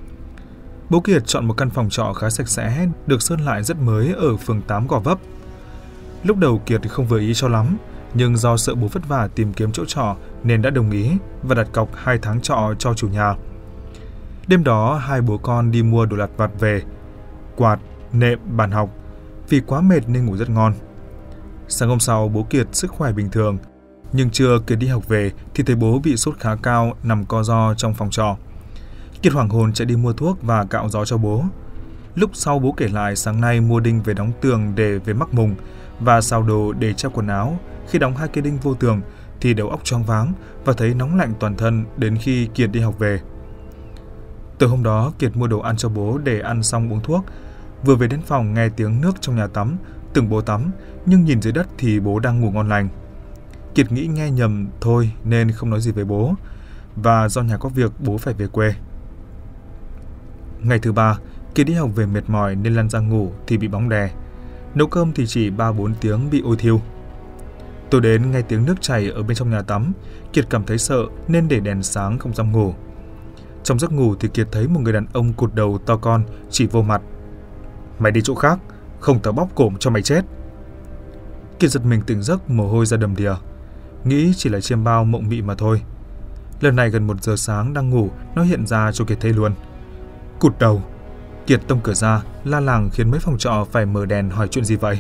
Bố Kiệt chọn một căn phòng trọ khá sạch sẽ, được sơn lại rất mới ở phường 8 Gò Vấp. Lúc đầu Kiệt không vừa ý cho lắm, nhưng do sợ bố vất vả tìm kiếm chỗ trọ nên đã đồng ý và đặt cọc 2 tháng trọ cho chủ nhà. Đêm đó hai bố con đi mua đồ lặt vặt về, quạt, nệm, bàn học. Vì quá mệt nên ngủ rất ngon. Sáng hôm sau bố Kiệt sức khỏe bình thường, nhưng trưa Kiệt đi học về thì thấy bố bị sốt khá cao nằm co ro trong phòng trọ. Kiệt hoảng hồn chạy đi mua thuốc và cạo gió cho bố. Lúc sau bố kể lại sáng nay mua đinh về đóng tường để về mắc mùng và xào đồ để treo quần áo. Khi đóng 2 cây đinh vô tường thì đầu óc choáng váng và thấy nóng lạnh toàn thân đến khi Kiệt đi học về. Từ hôm đó Kiệt mua đồ ăn cho bố để ăn xong uống thuốc. Vừa về đến phòng nghe tiếng nước trong nhà tắm, tưởng bố tắm, nhưng nhìn dưới đất thì bố đang ngủ ngon lành. Kiệt nghĩ nghe nhầm thôi nên không nói gì với bố, và do nhà có việc bố phải về quê. Ngày thứ 3, Kiệt đi học về mệt mỏi nên lăn ra ngủ thì bị bóng đè. Nấu cơm thì chỉ 3-4 tiếng bị ôi thiêu. Tối đến nghe tiếng nước chảy ở bên trong nhà tắm, Kiệt cảm thấy sợ nên để đèn sáng không dám ngủ. Trong giấc ngủ thì Kiệt thấy một người đàn ông cụt đầu to con chỉ vô mặt. Mày đi chỗ khác, không tao bóp cổ cho mày chết. Kiệt giật mình tỉnh giấc, mồ hôi ra đầm đìa. Nghĩ chỉ là chiêm bao mộng mị mà thôi. Lần này gần 1 giờ sáng đang ngủ, nó hiện ra cho Kiệt thấy luôn. Cụt đầu. Kiệt tông cửa ra, la làng khiến mấy phòng trọ phải mở đèn hỏi chuyện gì vậy.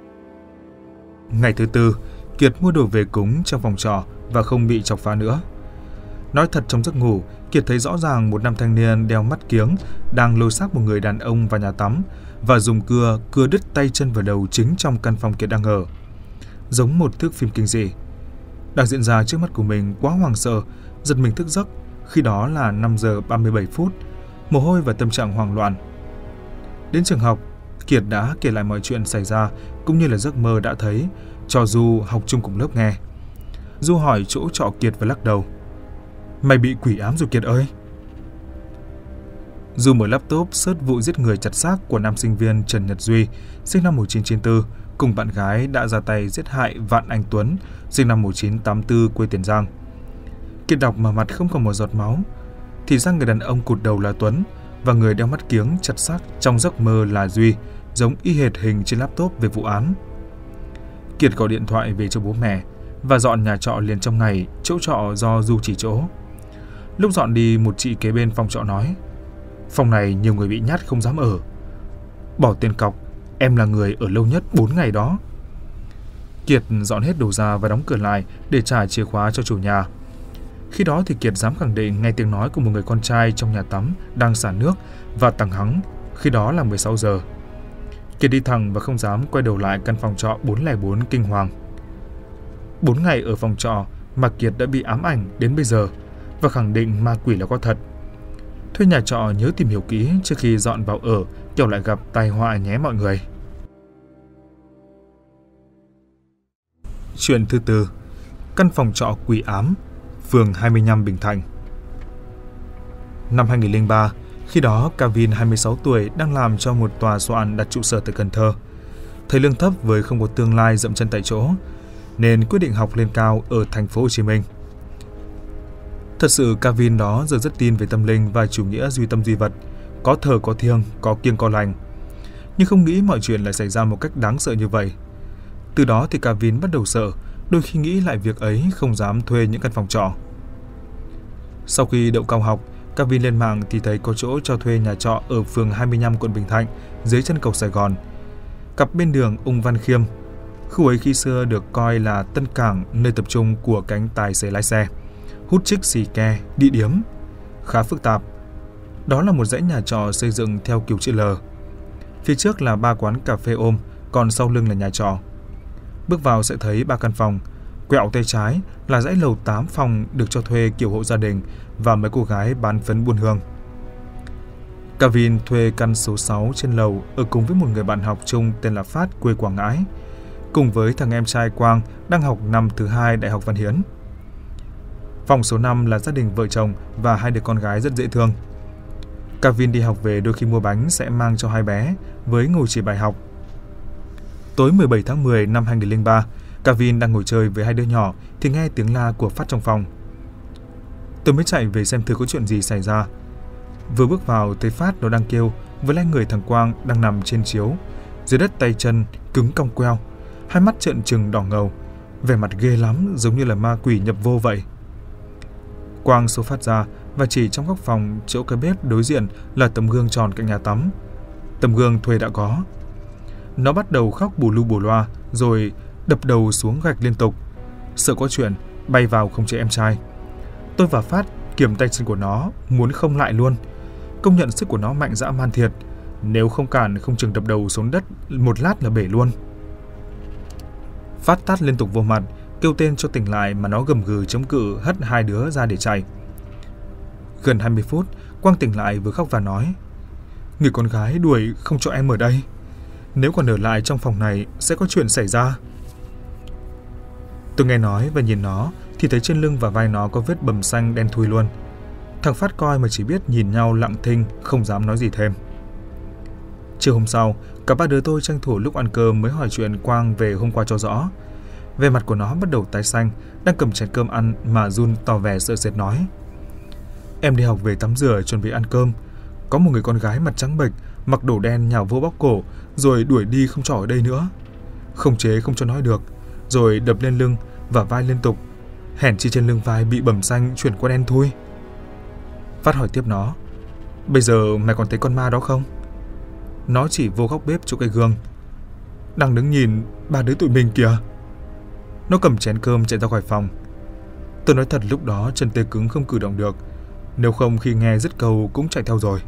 Ngày thứ 4, Kiệt mua đồ về cúng trong phòng trọ và không bị chọc phá nữa. Nói thật trong giấc ngủ, Kiệt thấy rõ ràng một nam thanh niên đeo mắt kiếng đang lôi xác một người đàn ông vào nhà tắm và dùng cưa đứt tay chân vào đầu chính trong căn phòng Kiệt đang ở. Giống một thước phim kinh dị. Đang diễn ra trước mắt của mình quá hoảng sợ, giật mình thức giấc, khi đó là 5 giờ 37 phút, mồ hôi và tâm trạng hoảng loạn. Đến trường học, Kiệt đã kể lại mọi chuyện xảy ra cũng như là giấc mơ đã thấy cho Du học chung cùng lớp nghe. Du hỏi chỗ trọ Kiệt và lắc đầu. Mày bị quỷ ám rồi Kiệt ơi. Du mở laptop search vụ giết người chặt xác của nam sinh viên Trần Nhật Duy, sinh năm 1994, cùng bạn gái đã ra tay giết hại Vạn Anh Tuấn, sinh năm 1984, quê Tiền Giang. Kiệt đọc mà mặt không còn một giọt máu. Thì ra người đàn ông cụt đầu là Tuấn và người đeo mắt kiếng chặt xác trong giấc mơ là Duy, giống y hệt hình trên laptop về vụ án. Kiệt gọi điện thoại về cho bố mẹ và dọn nhà trọ liền trong ngày, chỗ trọ do Du chỉ chỗ. Lúc dọn đi, một chị kế bên phòng trọ nói: Phòng này nhiều người bị nhát không dám ở. Bỏ tiền cọc, em là người ở lâu nhất 4 ngày đó. Kiệt dọn hết đồ ra và đóng cửa lại để trả chìa khóa cho chủ nhà. Khi đó thì Kiệt dám khẳng định nghe tiếng nói của một người con trai trong nhà tắm đang xả nước và tằng hắng. Khi đó là 16 giờ. Kiệt đi thẳng và không dám quay đầu lại căn phòng trọ 404 kinh hoàng. 4 ngày ở phòng trọ mà Kiệt đã bị ám ảnh đến bây giờ và khẳng định ma quỷ là có thật. Thuê nhà trọ nhớ tìm hiểu kỹ trước khi dọn vào ở, kẻo lại gặp tai họa nhé mọi người. Chuyện thứ 4. Căn phòng trọ quỷ ám, phường 25 Bình Thạnh. Năm 2003, khi đó Kevin 26 tuổi đang làm cho một tòa soạn đặt trụ sở tại Cần Thơ. Thấy lương thấp với không có tương lai dậm chân tại chỗ, nên quyết định học lên cao ở thành phố Hồ Chí Minh. Thật sự Calvin đó giờ rất tin về tâm linh và chủ nghĩa duy tâm duy vật, có thờ có thiêng, có kiêng có lành. Nhưng không nghĩ mọi chuyện lại xảy ra một cách đáng sợ như vậy. Từ đó thì Calvin bắt đầu sợ, đôi khi nghĩ lại việc ấy không dám thuê những căn phòng trọ. Sau khi đậu cao học, Calvin lên mạng thì thấy có chỗ cho thuê nhà trọ ở phường 25 quận Bình Thạnh, dưới chân cầu Sài Gòn. Cặp bên đường Ung Văn Khiêm. Khu ấy khi xưa được coi là tân cảng, nơi tập trung của cánh tài xế lái xe, hút chích xì ke, địa điểm khá phức tạp. Đó là một dãy nhà trọ xây dựng theo kiểu chữ L. Phía trước là 3 quán cà phê ôm, còn sau lưng là nhà trọ. Bước vào sẽ thấy 3 căn phòng. Quẹo tay trái là dãy lầu 8 phòng được cho thuê kiểu hộ gia đình và mấy cô gái bán phấn buôn hương. Calvin thuê căn số 6 trên lầu ở cùng với một người bạn học chung tên là Phát, quê Quảng Ngãi, cùng với thằng em trai Quang đang học năm thứ 2 Đại học Văn Hiến. Phòng số 5 là gia đình vợ chồng và 2 đứa con gái rất dễ thương. Calvin đi học về đôi khi mua bánh sẽ mang cho 2 bé với ngồi chỉ bài học. Tối 17 tháng 10 năm 2003, Calvin đang ngồi chơi với 2 đứa nhỏ thì nghe tiếng la của Phát trong phòng. Tôi mới chạy về xem thử có chuyện gì xảy ra. Vừa bước vào thấy Phát nó đang kêu với lại người thằng Quang đang nằm trên chiếu, dưới đất tay chân cứng cong queo, hai mắt trợn trừng đỏ ngầu, vẻ mặt ghê lắm giống như là ma quỷ nhập vô vậy. Quang xô Phát ra và chỉ trong góc phòng chỗ cái bếp đối diện là tấm gương tròn cạnh nhà tắm. Tấm gương thuê đã có. Nó bắt đầu khóc bù lu bù loa rồi đập đầu xuống gạch liên tục. Sợ có chuyện, bay vào không chế em trai. Tôi và Phát kiềm tay chân của nó, muốn không lại luôn. Công nhận sức của nó mạnh dã man thiệt. Nếu không cản không chừng đập đầu xuống đất một lát là bể luôn. Phát tát liên tục vô mặt, kêu tên cho tỉnh lại mà nó gầm gừ chống cự hất 2 đứa ra để chạy. Gần 20 phút, Quang tỉnh lại vừa khóc và nói: "Người con gái đuổi không cho em ở đây. Nếu còn ở lại trong phòng này sẽ có chuyện xảy ra." Tôi nghe nói và nhìn nó thì thấy trên lưng và vai nó có vết bầm xanh đen thui luôn. Thằng Phát coi mà chỉ biết nhìn nhau lặng thinh, không dám nói gì thêm. Chiều hôm sau, cả 3 đứa tôi tranh thủ lúc ăn cơm mới hỏi chuyện Quang về hôm qua cho rõ. Vẻ mặt của nó bắt đầu tái xanh, đang cầm chén cơm ăn mà run tỏ vẻ sợ sệt nói: "Em đi học về tắm rửa chuẩn bị ăn cơm. Có một người con gái mặt trắng bệch, mặc đồ đen nhào vô bóp cổ, rồi đuổi đi không cho ở đây nữa. Không chế không cho nói được, rồi đập lên lưng và vai liên tục. Hèn chi trên lưng vai bị bầm xanh chuyển qua đen thui." Phát hỏi tiếp nó: "Bây giờ mày còn thấy con ma đó không?" Nó chỉ vô góc bếp chỗ cái gương: "Đang đứng nhìn 3 đứa tụi mình kìa." Nó cầm chén cơm chạy ra khỏi phòng. Tôi nói thật lúc đó chân tê cứng không cử động được, nếu không khi nghe dứt câu cũng chạy theo rồi.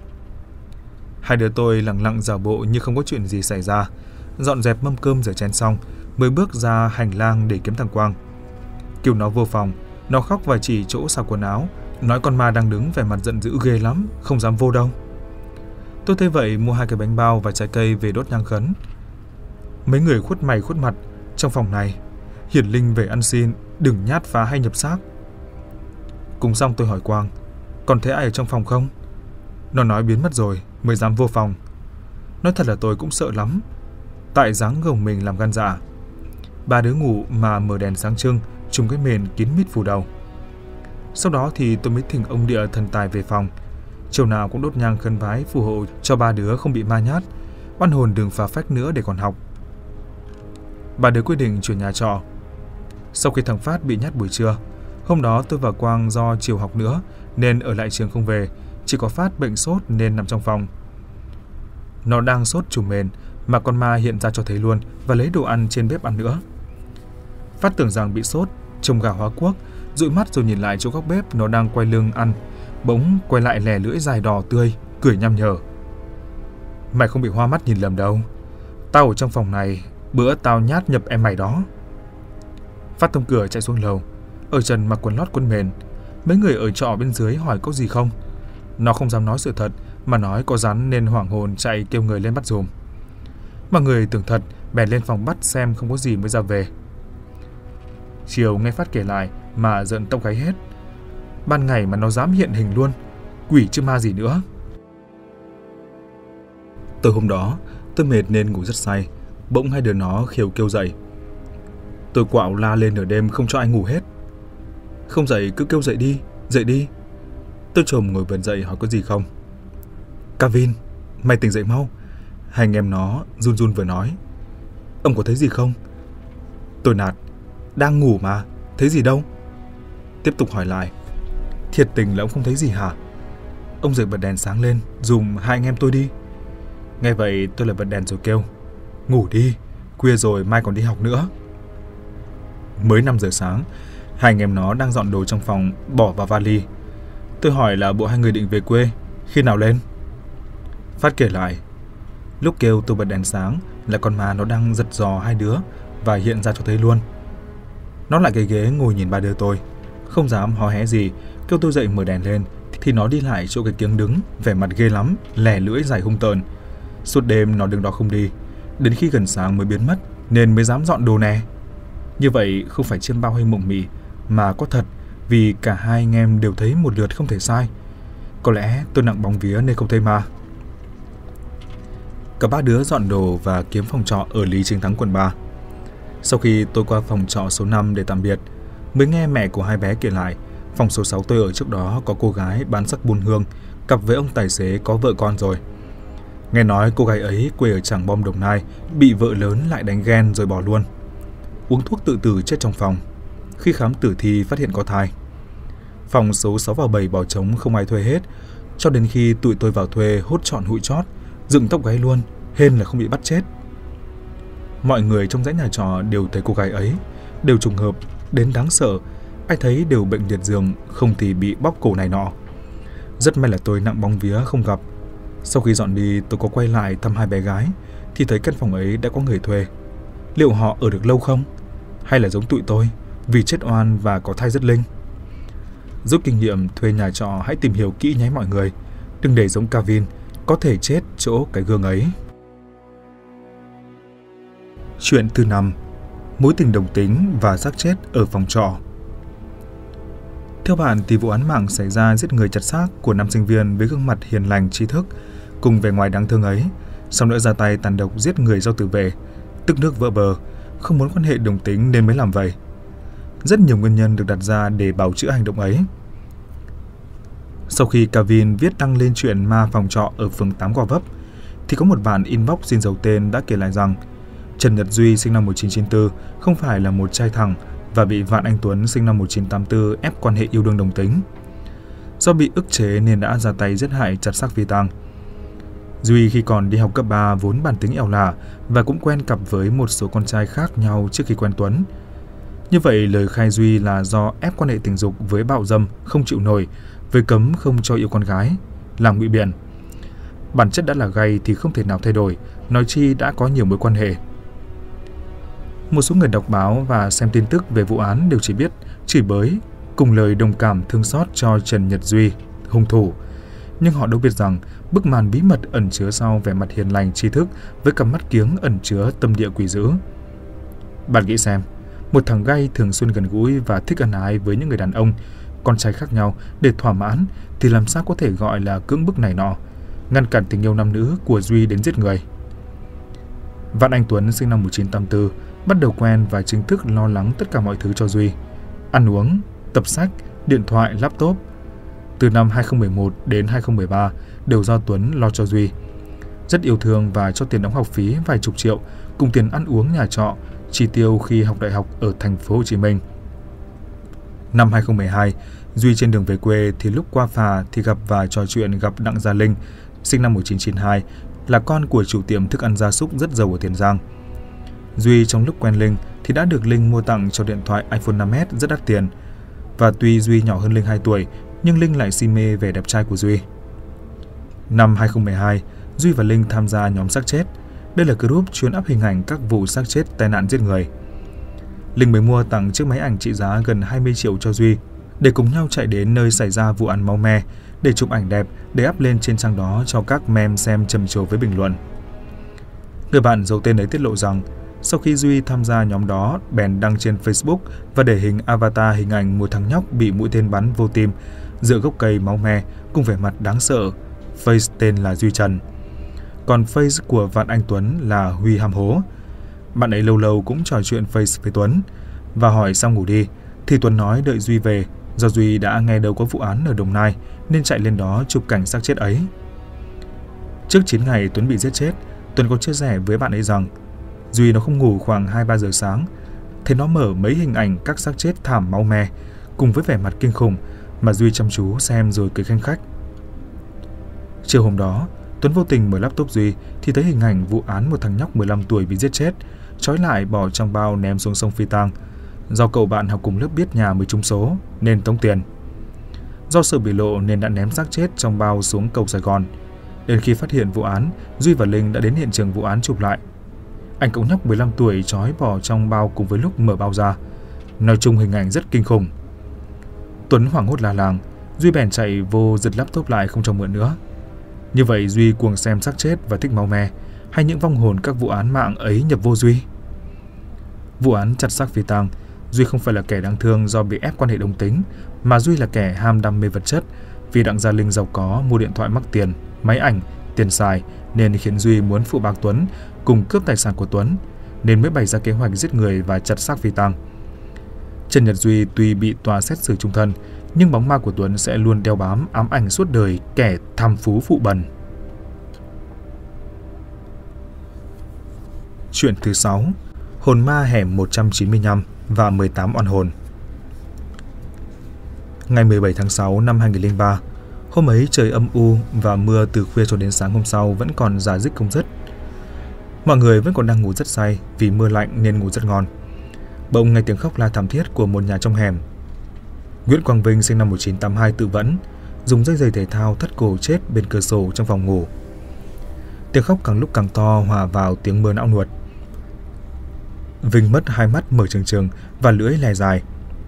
2 đứa tôi lặng lặng giả bộ như không có chuyện gì xảy ra, dọn dẹp mâm cơm rửa chén xong mới bước ra hành lang để kiếm thằng Quang. Kêu nó vô phòng, nó khóc và chỉ chỗ xào quần áo, nói con ma đang đứng vẻ mặt giận dữ ghê lắm, không dám vô đâu. Tôi thấy vậy mua 2 cái bánh bao và trái cây về đốt nhang khấn. Mấy người khuất mày khuất mặt trong phòng này, hiển linh về ăn xin, đừng nhát phá hay nhập xác. Cùng xong tôi hỏi Quang: "Còn thấy ai ở trong phòng không?" Nó nói biến mất rồi mới dám vô phòng. Nói thật là tôi cũng sợ lắm, tại dáng gồng mình làm gan dạ. 3 đứa ngủ mà mở đèn sáng trưng, trùm cái mền kín mít phủ đầu. Sau đó thì tôi mới thỉnh ông địa thần tài về phòng. Chiều nào cũng đốt nhang khấn vái phù hộ cho 3 đứa không bị ma nhát, oan hồn đừng phá phách nữa để còn học. 3 đứa quyết định chuyển nhà trọ. Sau khi thằng Phát bị nhát buổi trưa, hôm đó tôi và Quang do chiều học nữa nên ở lại trường không về, chỉ có Phát bệnh sốt nên nằm trong phòng. Nó đang sốt trùm mền mà con ma hiện ra cho thấy luôn và lấy đồ ăn trên bếp ăn nữa. Phát tưởng rằng bị sốt, trông gà hóa quốc, dụi mắt rồi nhìn lại chỗ góc bếp nó đang quay lưng ăn, bỗng quay lại lè lưỡi dài đỏ tươi, cười nhăm nhở: "Mày không bị hoa mắt nhìn lầm đâu. Tao ở trong phòng này, bữa tao nhát nhập em mày đó." Phát tông cửa chạy xuống lầu, ở trần mặc quần lót quần mền. Mấy người ở trọ bên dưới hỏi có gì không. Nó không dám nói sự thật mà nói có rắn nên hoảng hồn chạy kêu người lên bắt giùm. Mà người tưởng thật, bèn lên phòng bắt xem không có gì mới ra về. Chiều nghe Phát kể lại mà giận tóc gáy hết. Ban ngày mà nó dám hiện hình luôn, quỷ chứ ma gì nữa. Từ hôm đó, tôi mệt nên ngủ rất say. Bỗng 2 đứa nó khều kêu dậy. Tôi quạo la lên nửa đêm không cho ai ngủ hết. "Không dậy cứ kêu dậy đi, Dậy đi. Tôi chồm ngồi bật dậy hỏi có gì không. Kevin, mày tỉnh dậy mau. Hai anh em nó run run vừa nói. Ông có thấy gì không? Tôi nạt. Đang ngủ mà, thấy gì đâu. Tiếp tục hỏi lại. Thiệt tình là ông không thấy gì hả? Ông dậy bật đèn sáng lên, dùm hai anh em tôi đi. Nghe vậy tôi lại bật đèn rồi kêu. Ngủ đi, khuya rồi mai còn đi học nữa. Mới 5 giờ sáng, hai anh em nó đang dọn đồ trong phòng bỏ vào vali. Tôi hỏi là bộ hai người định về quê, khi nào lên? Phát kể lại. Lúc kêu tôi bật đèn sáng là con ma nó đang giật giò hai đứa và hiện ra cho thấy luôn. Nó lại cái ghế ngồi nhìn ba đứa tôi, không dám hó hé gì. Kêu tôi dậy mở đèn lên thì nó đi lại chỗ cái kiếng đứng, vẻ mặt ghê lắm, lè lưỡi dài hung tợn. Suốt đêm nó đứng đó không đi, đến khi gần sáng mới biến mất, nên mới dám dọn đồ nè. Như vậy không phải chiêm bao hay mộng mị, mà có thật, vì cả hai anh em đều thấy một lượt không thể sai. Có lẽ tôi nặng bóng vía nên không thấy ma. Cả ba đứa dọn đồ và kiếm phòng trọ ở Lý Chính Thắng quận 3. Sau khi tôi qua phòng trọ số 5 để tạm biệt, mới nghe mẹ của hai bé kể lại phòng số 6 tôi ở trước đó có cô gái bán sắc buôn hương, cặp với ông tài xế có vợ con rồi. Nghe nói cô gái ấy quê ở Trảng Bom, Đồng Nai, bị vợ lớn lại đánh ghen rồi bỏ luôn. Uống thuốc tự tử chết trong phòng. Khi khám tử thi phát hiện có thai. Phòng số 6 và 7 bỏ trống không ai thuê hết, cho đến khi tụi tôi vào thuê hốt trọn hụi chót, dựng tóc gáy luôn, hên là không bị bắt chết. Mọi người trong dãy nhà trọ đều thấy cô gái ấy, đều trùng hợp, đến đáng sợ. Ai thấy đều bệnh liệt giường, không thì bị bóp cổ này nọ. Rất may là tôi nặng bóng vía không gặp. Sau khi dọn đi, tôi có quay lại thăm hai bé gái, thì thấy căn phòng ấy đã có người thuê. Liệu họ ở được lâu không? Hay là giống tụi tôi, vì chết oan và có thai rất linh? Rút kinh nghiệm thuê nhà trọ, hãy tìm hiểu kỹ nhé mọi người. Đừng để giống Kevin, có thể chết chỗ cái gương ấy. Chuyện thứ 5. Mối tình đồng tính và xác chết ở phòng trọ. Theo bạn thì vụ án mạng xảy ra giết người chặt xác của nam sinh viên với gương mặt hiền lành trí thức cùng vẻ ngoài đáng thương ấy, sau nữa ra tay tàn độc giết người do tự vệ, tức nước vỡ bờ, không muốn quan hệ đồng tính nên mới làm vậy. Rất nhiều nguyên nhân được đặt ra để bào chữa hành động ấy. Sau khi Kevin viết đăng lên chuyện ma phòng trọ ở phường 8 Gò Vấp, thì có một bạn inbox xin giấu tên đã kể lại rằng Trần Nhật Duy sinh năm 1994 không phải là một trai thẳng và bị Vạn Anh Tuấn sinh năm 1984 ép quan hệ yêu đương đồng tính. Do bị ức chế nên đã ra tay giết hại chặt xác phi tang. Duy khi còn đi học cấp 3 vốn bản tính ẻo lả và cũng quen cặp với một số con trai khác nhau trước khi quen Tuấn. Như vậy lời khai Duy là do ép quan hệ tình dục với bạo dâm không chịu nổi, với cấm không cho yêu con gái, làm ngụy biện. Bản chất đã là gay thì không thể nào thay đổi, nói chi đã có nhiều mối quan hệ. Một số người đọc báo và xem tin tức về vụ án đều chỉ biết chửi bới, cùng lời đồng cảm thương xót cho Trần Nhật Duy, hung thủ. Nhưng họ đâu biết rằng bức màn bí mật ẩn chứa sau vẻ mặt hiền lành tri thức với cặp mắt kiếng ẩn chứa tâm địa quỷ dữ. Bạn nghĩ xem, một thằng gay thường xuyên gần gũi và thích ân ái với những người đàn ông, con trai khác nhau để thỏa mãn thì làm sao có thể gọi là cưỡng bức này nọ, ngăn cản tình yêu nam nữ của Duy đến giết người. Vạn Anh Tuấn sinh năm 1984 bắt đầu quen và chính thức lo lắng tất cả mọi thứ cho Duy. Ăn uống, tập sách, điện thoại, laptop. Từ năm 2011 đến 2013 đều do Tuấn lo cho Duy. Rất yêu thương và cho tiền đóng học phí vài chục triệu, cùng tiền ăn uống nhà trọ, chi tiêu khi học đại học ở thành phố Hồ Chí Minh. Năm 2012, Duy trên đường về quê thì lúc qua phà thì gặp và trò chuyện gặp Đặng Gia Linh, sinh năm 1992, là con của chủ tiệm thức ăn gia súc rất giàu ở Tiền Giang. Duy trong lúc quen Linh thì đã được Linh mua tặng cho điện thoại iPhone 5S rất đắt tiền. Và tuy Duy nhỏ hơn Linh 2 tuổi, nhưng Linh lại si mê vẻ đẹp trai của Duy. Năm 2012, Duy và Linh tham gia nhóm xác chết. Đây là group chuyên up hình ảnh các vụ xác chết tai nạn giết người. Linh mới mua tặng chiếc máy ảnh trị giá gần 20 triệu cho Duy, để cùng nhau chạy đến nơi xảy ra vụ án máu me, để chụp ảnh đẹp để up lên trên trang đó cho các mem xem trầm trồ với bình luận. Người bạn giấu tên ấy tiết lộ rằng, sau khi Duy tham gia nhóm đó, bèn đăng trên Facebook và để hình avatar hình ảnh một thằng nhóc bị mũi tên bắn vô tim, dựa gốc cây máu me cùng vẻ mặt đáng sợ. Face tên là Duy Trần. Còn face của Vạn Anh Tuấn là Huy Hàm Hố. Bạn ấy lâu lâu cũng trò chuyện face với Tuấn và hỏi xong ngủ đi, thì Tuấn nói đợi Duy về Do Duy đã nghe đâu có vụ án ở Đồng Nai nên chạy lên đó chụp cảnh xác chết ấy. Trước 9 ngày Tuấn bị giết chết, Tuấn có chia sẻ với bạn ấy rằng Duy nó không ngủ khoảng 2-3 giờ sáng, thấy nó mở mấy hình ảnh các xác chết thảm máu me cùng với vẻ mặt kinh khủng mà Duy chăm chú xem rồi cười khanh khách. Chiều hôm đó, Tuấn vô tình mở laptop Duy thì thấy hình ảnh vụ án một thằng nhóc 15 tuổi bị giết chết, trói lại bỏ trong bao ném xuống sông Phi Tang. Do cậu bạn học cùng lớp biết nhà mới trúng số nên tống tiền. Do sợ bị lộ nên đã ném xác chết trong bao xuống cầu Sài Gòn. Đến khi phát hiện vụ án, Duy và Linh đã đến hiện trường vụ án chụp lại. Ảnh cậu nhóc 15 tuổi trói bỏ trong bao cùng với lúc mở bao ra. Nói chung hình ảnh rất kinh khủng. Tuấn hoảng hốt la làng, Duy bèn chạy vô giật laptop lại không cho mượn nữa. Như vậy Duy cuồng xem xác chết và thích máu me, hay những vong hồn các vụ án mạng ấy nhập vô Duy? Vụ án chặt xác Phi Tang, Duy không phải là kẻ đáng thương do bị ép quan hệ đồng tính, mà Duy là kẻ ham đam mê vật chất vì Đặng Gia Linh giàu có mua điện thoại mắc tiền, máy ảnh, tiền xài nên khiến Duy muốn phụ bạc Tuấn cùng cướp tài sản của Tuấn, nên mới bày ra kế hoạch giết người và chặt xác Phi Tang. Trần Nhật Duy tuy bị tòa xét xử chung thân, nhưng bóng ma của Tuấn sẽ luôn đeo bám ám ảnh suốt đời kẻ tham phú phụ bần. Chuyện thứ 6: Hồn ma hẻm 195 và 18 oan hồn. Ngày 17 tháng 6 năm 2003, hôm ấy trời âm u và mưa từ khuya cho đến sáng hôm sau vẫn còn rả rích không dứt. Mọi người vẫn còn đang ngủ rất say vì mưa lạnh nên ngủ rất ngon. Bỗng nghe tiếng khóc la thảm thiết của một nhà trong hẻm. Nguyễn Quang Vinh sinh năm 1982 tự vẫn, dùng dây giày thể thao thắt cổ chết bên cửa sổ trong phòng ngủ. Tiếng khóc càng lúc càng to hòa vào tiếng mưa não nuột. Vinh mất hai mắt mở trừng trừng và lưỡi lè dài.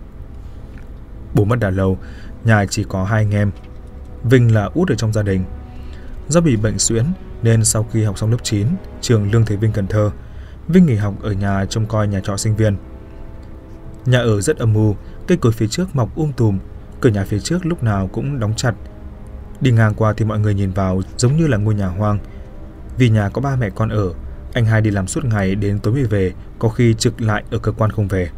Bố mất đã lâu, nhà chỉ có hai anh em. Vinh là út ở trong gia đình. Do bị bệnh suyễn nên sau khi học xong lớp 9, trường Lương Thế Vinh Cần Thơ, Vinh nghỉ học ở nhà trông coi nhà trọ sinh viên. Nhà ở rất âm u, cây cối phía trước mọc tùm, cửa nhà phía trước lúc nào cũng đóng chặt. Đi ngang qua thì mọi người nhìn vào giống như là ngôi nhà hoang. Vì nhà có ba mẹ con ở, anh hai đi làm suốt ngày đến tối mới về, có khi trực lại ở cơ quan không về.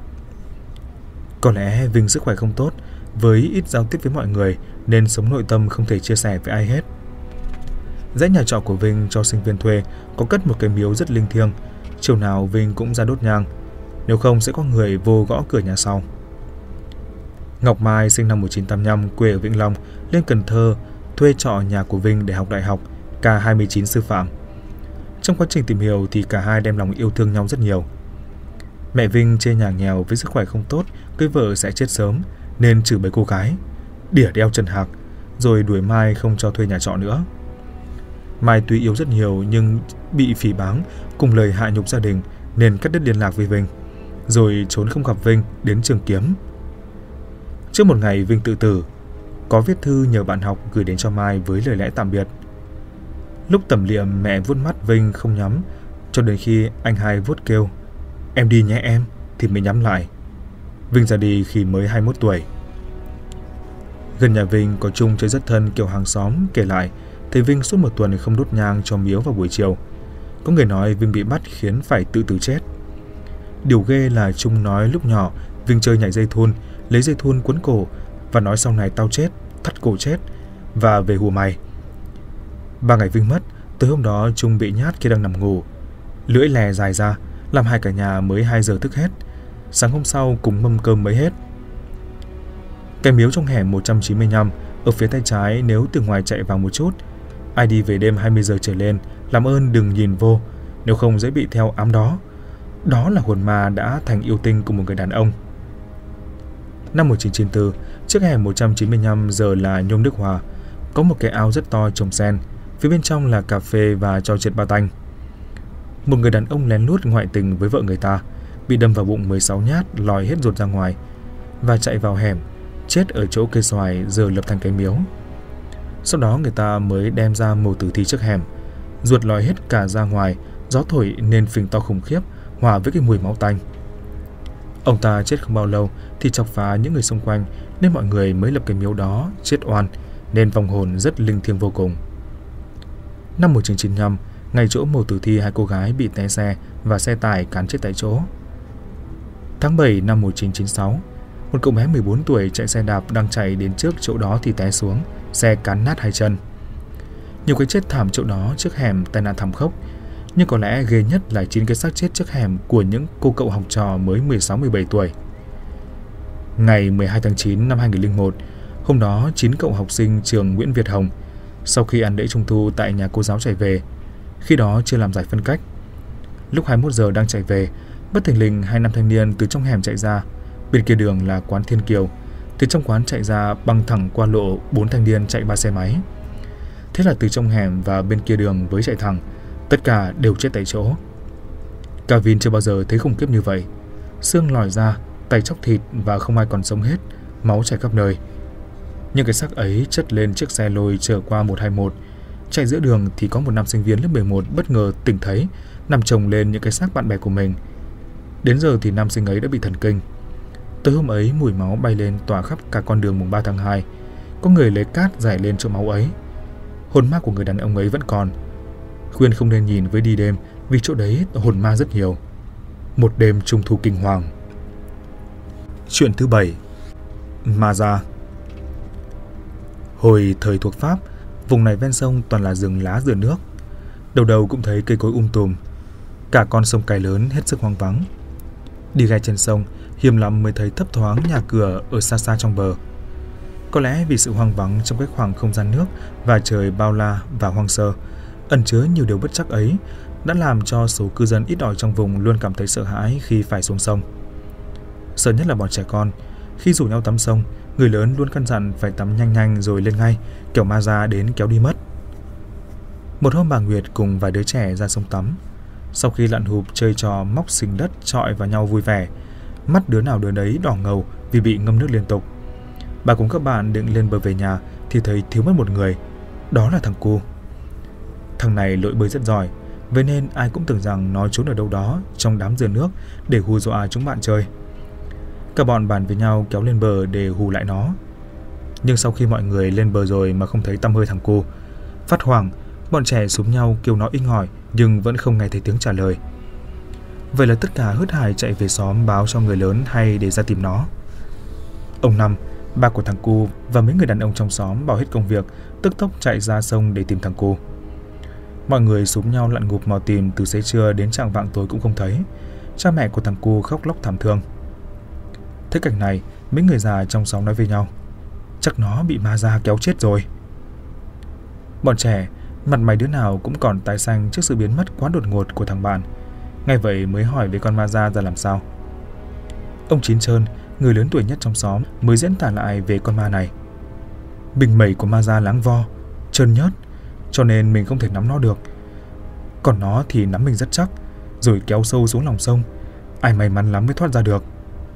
Có lẽ Vinh sức khỏe không tốt, với ít giao tiếp với mọi người nên sống nội tâm không thể chia sẻ với ai hết. Dãy nhà trọ của Vinh cho sinh viên thuê có cất một cái miếu rất linh thiêng, chiều nào Vinh cũng ra đốt nhang, nếu không sẽ có người vô gõ cửa nhà sau. Ngọc Mai sinh năm 1985, quê ở Vĩnh Long, lên Cần Thơ thuê trọ nhà của Vinh để học đại học K29 sư phạm. Trong quá trình tìm hiểu thì cả hai đem lòng yêu thương nhau rất nhiều. Mẹ Vinh chê nhà nghèo với sức khỏe không tốt, cưới vợ sẽ chết sớm nên chửi bới cô gái, đỉa đeo chân hạc, rồi đuổi Mai không cho thuê nhà trọ nữa. Mai tuy yêu rất nhiều nhưng bị phỉ báng cùng lời hạ nhục gia đình nên cắt đứt liên lạc với Vinh, rồi trốn không gặp Vinh đến trường kiếm. Trước một ngày Vinh tự tử, có viết thư nhờ bạn học gửi đến cho Mai với lời lẽ tạm biệt. Lúc tẩm liệm mẹ vuốt mắt Vinh không nhắm, cho đến khi anh hai vuốt kêu "Em đi nhé em" thì mới nhắm lại. Vinh ra đi khi mới 21 tuổi. Gần nhà Vinh có Trung chơi rất thân kiểu hàng xóm kể lại, thấy Vinh suốt một tuần không đốt nhang cho miếu vào buổi chiều. Có người nói Vinh bị bắt khiến phải tự tử chết. Điều ghê là Trung nói lúc nhỏ Vinh chơi nhảy dây thun, lấy dây thun quấn cổ và nói sau này tao chết, thắt cổ chết và về hù mày. 3 ngày Vinh mất, tới hôm đó Trung bị nhát khi đang nằm ngủ, lưỡi lè dài ra, làm hai cả nhà mới 2 giờ thức hết. Sáng hôm sau cùng mâm cơm mới hết. Cái miếu trong hẻm 195 ở phía tay trái, nếu từ ngoài chạy vào một chút, ai đi về đêm 20 giờ trở lên làm ơn đừng nhìn vô, nếu không dễ bị theo ám đó. Đó là hồn ma đã thành yêu tinh của một người đàn ông. Năm 1994, trước hẻm 195 giờ là Nhôm Đức Hòa, có một cái ao rất to trồng sen, phía bên trong là cà phê và trò chuyện ba tanh. Một người đàn ông lén lút ngoại tình với vợ người ta, bị đâm vào bụng 16 nhát, lòi hết ruột ra ngoài và chạy vào hẻm, chết ở chỗ cây xoài giờ lập thành cái miếu. Sau đó người ta mới đem ra mổ tử thi trước hẻm, ruột lòi hết cả ra ngoài, gió thổi nên phình to khủng khiếp, hòa với cái mùi máu tanh. Ông ta chết không bao lâu thì chọc phá những người xung quanh nên mọi người mới lập cái miếu đó, chết oan nên vong hồn rất linh thiêng vô cùng. Năm 1995, ngay chỗ mổ tử thi hai cô gái bị té xe và xe tải cán chết tại chỗ. Tháng 7 năm 1996, Một cậu bé 14 tuổi chạy xe đạp đang chạy đến trước chỗ đó thì té xuống, xe cán nát hai chân. Nhiều cái chết thảm chỗ đó trước hẻm tai nạn thảm khốc, nhưng có lẽ ghê nhất là 9 cái xác chết trước hẻm của những cô cậu học trò mới 16-17 tuổi. Ngày 12 tháng 9 năm 2001, hôm đó 9 cậu học sinh trường Nguyễn Việt Hồng sau khi ăn lễ Trung thu tại nhà cô giáo chạy về, khi đó chưa làm giải phân cách. Lúc 21 giờ đang chạy về, bất thình lình 2 nam thanh niên từ trong hẻm chạy ra, bên kia đường là quán Thiên Kiều. Từ trong quán chạy ra băng thẳng qua lộ 4 thanh niên chạy 3 xe máy. Thế là từ trong hẻm và bên kia đường với chạy thẳng, tất cả đều chết tại chỗ. Kevin chưa bao giờ thấy khủng khiếp như vậy. Xương lòi ra, tay chóc thịt và không ai còn sống hết, máu chảy khắp nơi. Nhưng cái xác ấy chất lên chiếc xe lôi chở qua 121. Chạy giữa đường thì có một nam sinh viên lớp 11 bất ngờ tỉnh thấy, nằm chồng lên những cái xác bạn bè của mình. Đến giờ thì nam sinh ấy đã bị thần kinh. Tới hôm ấy mùi máu bay lên tỏa khắp cả con đường mùng 3 tháng 2. Có người lấy cát rải lên chỗ máu ấy. Hồn ma của người đàn ông ấy vẫn còn. Khuyên không nên nhìn với đi đêm vì chỗ đấy hồn ma rất nhiều. Một đêm trung thu kinh hoàng. Chuyện thứ 7. Ma Gia. Hồi thời thuộc Pháp, vùng này ven sông toàn là rừng lá dừa nước. Đầu đầu cũng thấy cây cối tùm. Cả con sông cái lớn hết sức hoang vắng. Đi ghe trên sông, hiếm lắm mới thấy thấp thoáng nhà cửa ở xa xa trong bờ. Có lẽ vì sự hoang vắng trong cái khoảng không gian nước và trời bao la và hoang sơ, ẩn chứa nhiều điều bất trắc ấy, đã làm cho số cư dân ít ỏi trong vùng luôn cảm thấy sợ hãi khi phải xuống sông. Sợ nhất là bọn trẻ con. Khi rủ nhau tắm sông, người lớn luôn căn dặn phải tắm nhanh nhanh rồi lên ngay, kẻo ma ra đến kéo đi mất. Một hôm bà Nguyệt cùng vài đứa trẻ ra sông tắm. Sau khi lặn hụp chơi trò móc xình đất chọi vào nhau vui vẻ, mắt đứa nào đứa đấy đỏ ngầu vì bị ngâm nước liên tục. Bà cùng các bạn định lên bờ về nhà thì thấy thiếu mất một người. Đó là thằng Cu. Thằng này lội bơi rất giỏi, vậy nên ai cũng tưởng rằng nó trốn ở đâu đó trong đám dừa nước để hù dọa chúng bạn chơi. Cả bọn bàn với nhau kéo lên bờ để hù lại nó. Nhưng sau khi mọi người lên bờ rồi mà không thấy tăm hơi thằng Cu, phát hoảng, bọn trẻ xúm nhau kêu nó inh ỏi nhưng vẫn không nghe thấy tiếng trả lời. Vậy là tất cả hớt hải chạy về xóm báo cho người lớn hay để ra tìm nó. Ông Năm, ba của thằng Cu và mấy người đàn ông trong xóm bỏ hết công việc, tức tốc chạy ra sông để tìm thằng Cu. Mọi người xúm nhau lặn ngụp mò tìm từ xế trưa đến chạng vạng tối cũng không thấy. Cha mẹ của thằng Cu khóc lóc thảm thương. Thế cảnh này, mấy người già trong xóm nói với nhau, chắc nó bị ma ra kéo chết rồi. Bọn trẻ, mặt mày đứa nào cũng còn tái xanh trước sự biến mất quá đột ngột của thằng bạn. Ngay vậy mới hỏi về con ma ra làm sao. Ông Chín Trơn, người lớn tuổi nhất trong xóm, mới diễn tả lại về con ma này. Bình mẩy của ma ra láng vo, trơn nhớt, cho nên mình không thể nắm nó được. Còn nó thì nắm mình rất chắc, rồi kéo sâu xuống lòng sông. Ai may mắn lắm mới thoát ra được.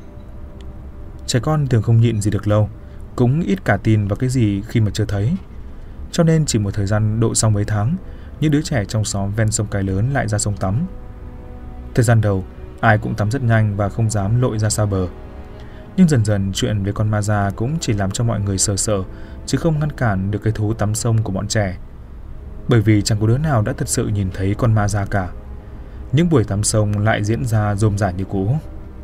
Trẻ con thường không nhịn gì được lâu, cũng ít cả tin vào cái gì khi mà chưa thấy. Cho nên chỉ một thời gian độ sau mấy tháng, những đứa trẻ trong xóm ven sông cái lớn lại ra sông tắm. Thời gian đầu, ai cũng tắm rất nhanh và không dám lội ra xa bờ. Nhưng dần dần chuyện về con ma già cũng chỉ làm cho mọi người sợ sợ, chứ không ngăn cản được cái thú tắm sông của bọn trẻ. Bởi vì chẳng có đứa nào đã thật sự nhìn thấy con ma già cả. Những buổi tắm sông lại diễn ra rôm rả như cũ.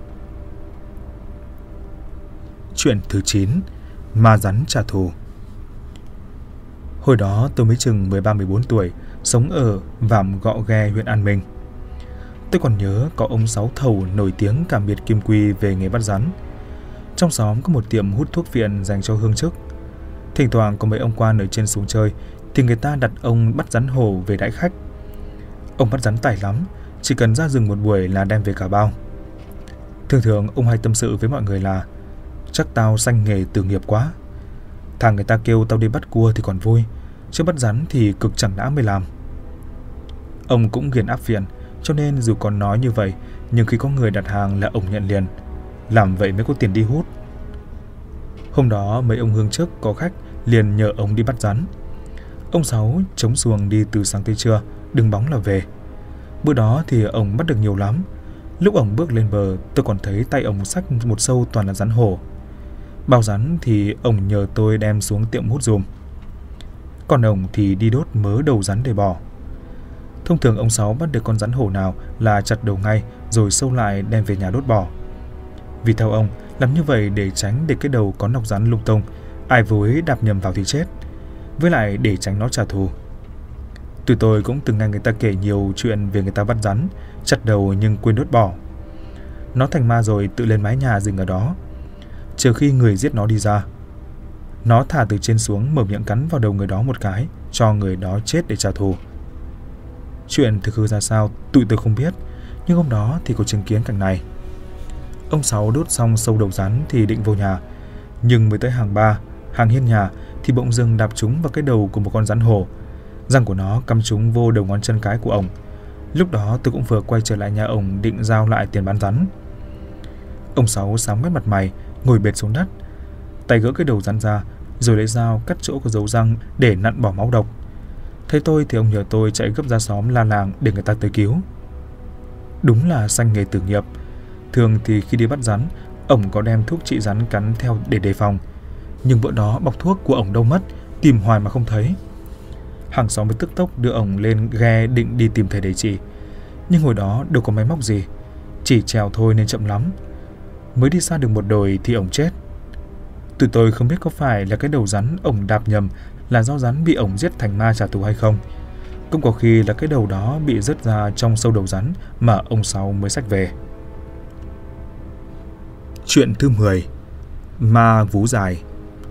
Chuyện thứ 9. Ma rắn trả thù. Hồi đó tôi mới chừng 13-14 tuổi, sống ở Vàm Gọ Ghe, huyện An Minh. Tôi còn nhớ có ông Sáu Thầu nổi tiếng cả miệt Kim Quy về nghề bắt rắn. Trong xóm có một tiệm hút thuốc phiện dành cho hương chức. Thỉnh thoảng có mấy ông quan ở trên xuống chơi thì người ta đặt ông bắt rắn hổ về đãi khách. Ông bắt rắn tài lắm, chỉ cần ra rừng một buổi là đem về cả bao. Thường thường ông hay tâm sự với mọi người là chắc tao sanh nghề tử nghiệp quá. Thằng người ta kêu tao đi bắt cua thì còn vui, chứ bắt rắn thì cực chẳng đã mới làm. Ông cũng ghiền áp phiền, cho nên dù còn nói như vậy, nhưng khi có người đặt hàng là ông nhận liền. Làm vậy mới có tiền đi hút. Hôm đó mấy ông hương chức có khách liền nhờ ông đi bắt rắn. Ông Sáu chống xuồng đi từ sáng tới trưa, đừng bóng là về. Bữa đó thì ông bắt được nhiều lắm. Lúc ông bước lên bờ, tôi còn thấy tay ông xách một sâu toàn là rắn hổ. Bao rắn thì ông nhờ tôi đem xuống tiệm hút dùm. Còn ông thì đi đốt mớ đầu rắn để bỏ. Thông thường ông Sáu bắt được con rắn hổ nào là chặt đầu ngay rồi sâu lại đem về nhà đốt bỏ. Vì theo ông, làm như vậy để tránh để cái đầu có nọc rắn lung tung, ai vô ý đạp nhầm vào thì chết. Với lại để tránh nó trả thù. Tụi tôi cũng từng nghe người ta kể nhiều chuyện về người ta bắt rắn, chặt đầu nhưng quên đốt bỏ. Nó thành ma rồi tự lên mái nhà dừng ở đó, chờ khi người giết nó đi ra. Nó thả từ trên xuống, mở miệng cắn vào đầu người đó một cái, cho người đó chết để trả thù. Chuyện thực hư ra sao tụi tôi không biết, nhưng hôm đó thì có chứng kiến cảnh này. Ông Sáu đốt xong sâu đầu rắn thì định vô nhà, nhưng mới tới hàng ba, hàng hiên nhà thì bỗng dưng đạp trúng vào cái đầu của một con rắn hổ. Răng của nó cắm trúng vô đầu ngón chân cái của ông. Lúc đó tôi cũng vừa quay trở lại nhà ông định giao lại tiền bán rắn. Ông Sáu sám quét mặt mày, ngồi bệt xuống đất, tay gỡ cái đầu rắn ra, rồi lấy dao cắt chỗ có dấu răng để nặn bỏ máu độc. Thấy tôi thì ông nhờ tôi chạy gấp ra xóm la làng để người ta tới cứu. Đúng là sanh nghề tử nghiệp. Thường thì khi đi bắt rắn, ổng có đem thuốc trị rắn cắn theo để đề phòng. Nhưng bữa đó bọc thuốc của ổng đâu mất, tìm hoài mà không thấy. Hàng xóm mới tức tốc đưa ổng lên ghe định đi tìm thầy để trị. Nhưng hồi đó đâu có máy móc gì, chỉ trèo thôi nên chậm lắm. Mới đi xa được một đồi thì ổng chết. Tụi tôi không biết có phải là cái đầu rắn ổng đạp nhầm là do rắn bị ổng giết thành ma trả thù hay không. Cũng có khi là cái đầu đó bị rớt ra trong sâu đầu rắn mà ông Sáu mới xách về. Chuyện thứ 10. Ma vú dài.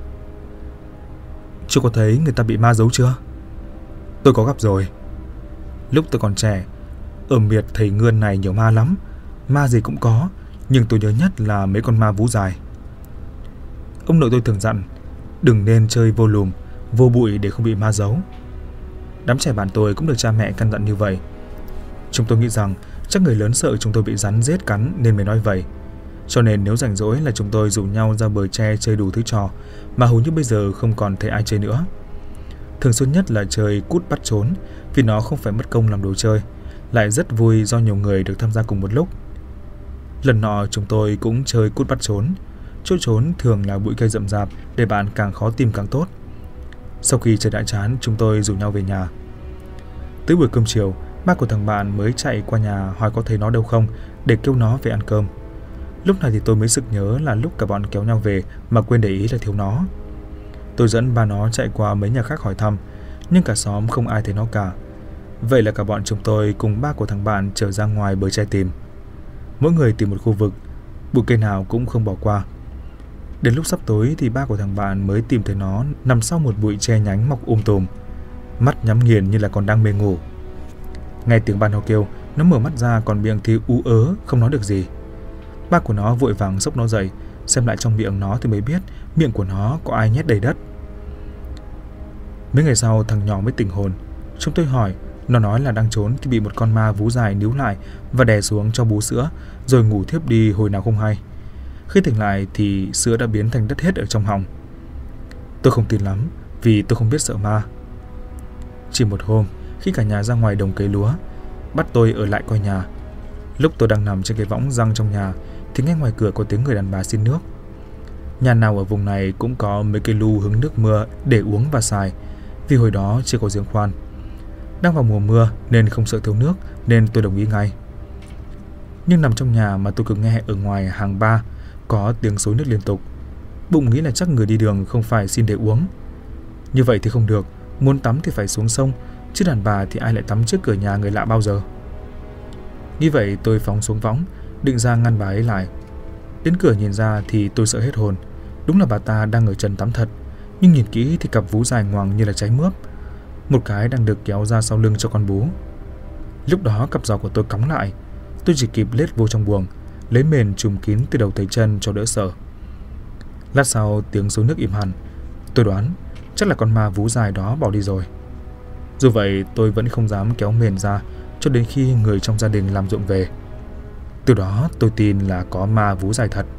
Chưa có thấy người ta bị ma giấu chưa? Tôi có gặp rồi. Lúc tôi còn trẻ, ở miệt thầy Ngươn này nhiều ma lắm. Ma gì cũng có, nhưng tôi nhớ nhất là mấy con ma vú dài. Ông nội tôi thường dặn đừng nên chơi vô lùm, vô bụi để không bị ma giấu. Đám trẻ bạn tôi cũng được cha mẹ căn dặn như vậy. Chúng tôi nghĩ rằng chắc người lớn sợ chúng tôi bị rắn rết cắn nên mới nói vậy. Cho nên nếu rảnh rỗi là chúng tôi rủ nhau ra bờ tre chơi đủ thứ trò mà hầu như bây giờ không còn thấy ai chơi nữa. Thường xuyên nhất là chơi cút bắt trốn, vì nó không phải mất công làm đồ chơi, lại rất vui do nhiều người được tham gia cùng một lúc. Lần nọ chúng tôi cũng chơi cút bắt trốn. Chỗ trốn thường là bụi cây rậm rạp để bạn càng khó tìm càng tốt. Sau khi chơi đã chán, chúng tôi rủ nhau về nhà. Tới buổi cơm chiều, ba của thằng bạn mới chạy qua nhà hỏi có thấy nó đâu không để kêu nó về ăn cơm. Lúc này thì tôi mới sực nhớ là lúc cả bọn kéo nhau về mà quên để ý là thiếu nó. Tôi dẫn ba nó chạy qua mấy nhà khác hỏi thăm, nhưng cả xóm không ai thấy nó cả. Vậy là cả bọn chúng tôi cùng ba của thằng bạn trở ra ngoài bờ tre tìm. Mỗi người tìm một khu vực, bụi cây nào cũng không bỏ qua. Đến lúc sắp tối thì ba của thằng bạn mới tìm thấy nó nằm sau một bụi tre nhánh mọc tùm, mắt nhắm nghiền như là còn đang mê ngủ. Nghe tiếng ba nó kêu, nó mở mắt ra còn miệng thì ú ớ, không nói được gì. Ba của nó vội vàng xốc nó dậy, xem lại trong miệng nó thì mới biết miệng của nó có ai nhét đầy đất. Mấy ngày sau thằng nhỏ mới tỉnh hồn. Chúng tôi hỏi, nó nói là đang trốn thì bị một con ma vú dài níu lại và đè xuống cho bú sữa, rồi ngủ thiếp đi hồi nào không hay. Khi tỉnh lại thì sữa đã biến thành đất hết ở trong họng. Tôi không tin lắm vì tôi không biết sợ ma. Chỉ một hôm, khi cả nhà ra ngoài đồng cấy lúa, bắt tôi ở lại coi nhà. Lúc tôi đang nằm trên cái võng răng trong nhà thì nghe ngoài cửa có tiếng người đàn bà xin nước. Nhà nào ở vùng này cũng có mấy cây lu hứng nước mưa để uống và xài, vì hồi đó chưa có giếng khoan. Đang vào mùa mưa nên không sợ thiếu nước nên tôi đồng ý ngay. Nhưng nằm trong nhà mà tôi cứ nghe ở ngoài hàng ba có tiếng xối nước liên tục. Bụng nghĩ là chắc người đi đường không phải xin để uống. Như vậy thì không được, muốn tắm thì phải xuống sông, chứ đàn bà thì ai lại tắm trước cửa nhà người lạ bao giờ. Nghĩ vậy tôi phóng xuống võng, định ra ngăn bà ấy lại. Đến cửa nhìn ra thì tôi sợ hết hồn. Đúng là bà ta đang ở trần tắm thật, nhưng nhìn kỹ thì cặp vú dài ngoằng như là trái mướp. Một cái đang được kéo ra sau lưng cho con bú. Lúc đó cặp giò của tôi cóng lại. Tôi chỉ kịp lết vô trong buồng, lấy mền trùm kín từ đầu tới chân cho đỡ sợ. Lát sau tiếng xối nước im hẳn. Tôi đoán chắc là con ma vú dài đó bỏ đi rồi. Dù vậy tôi vẫn không dám kéo mền ra cho đến khi người trong gia đình làm ruộng về. Từ đó tôi tin là có ma vú dài thật.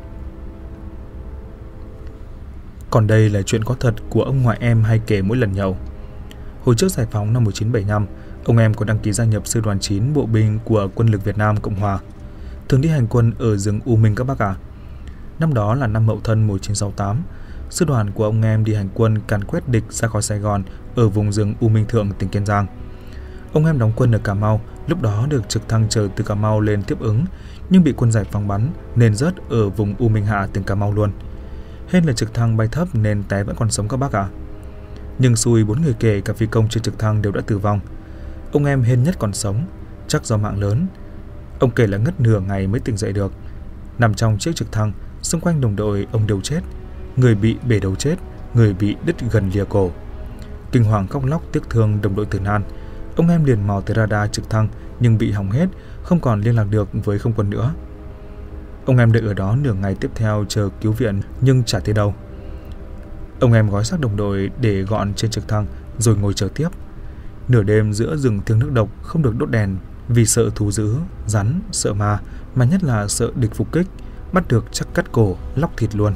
Còn đây là chuyện có thật của ông ngoại em hay kể mỗi lần nhậu. Hồi trước giải phóng năm 1975, ông em có đăng ký gia nhập sư đoàn 9 bộ binh của quân lực Việt Nam Cộng Hòa, thường đi hành quân ở rừng U Minh các bác ạ. Năm đó là năm Mậu Thân 1968, sư đoàn của ông em đi hành quân càn quét địch ra khỏi Sài Gòn ở vùng rừng U Minh Thượng, tỉnh Kiên Giang. Ông em đóng quân ở Cà Mau, lúc đó được trực thăng chở từ Cà Mau lên tiếp ứng, nhưng bị quân giải phóng bắn nên rớt ở vùng U Minh Hạ, tỉnh Cà Mau luôn. Hên là trực thăng bay thấp nên té vẫn còn sống các bác ạ. Nhưng xui 4 người kể cả phi công trên trực thăng đều đã tử vong. Ông em hên nhất còn sống, chắc do mạng lớn. Ông kể là ngất nửa ngày mới tỉnh dậy được. Nằm trong chiếc trực thăng, xung quanh đồng đội ông đều chết. Người bị bể đầu chết, người bị đứt gần lìa cổ. Kinh hoàng khóc lóc tiếc thương đồng đội tử nạn. Ông em liền mò tới radar trực thăng nhưng bị hỏng hết, không còn liên lạc được với không quân nữa. Ông em đợi ở đó nửa ngày tiếp theo chờ cứu viện nhưng chả thấy đâu. Ông em gói xác đồng đội để gọn trên trực thăng rồi ngồi chờ tiếp. Nửa đêm giữa rừng thiêng nước độc không được đốt đèn vì sợ thú dữ, rắn, sợ ma, mà nhất là sợ địch phục kích, bắt được chắc cắt cổ, lóc thịt luôn.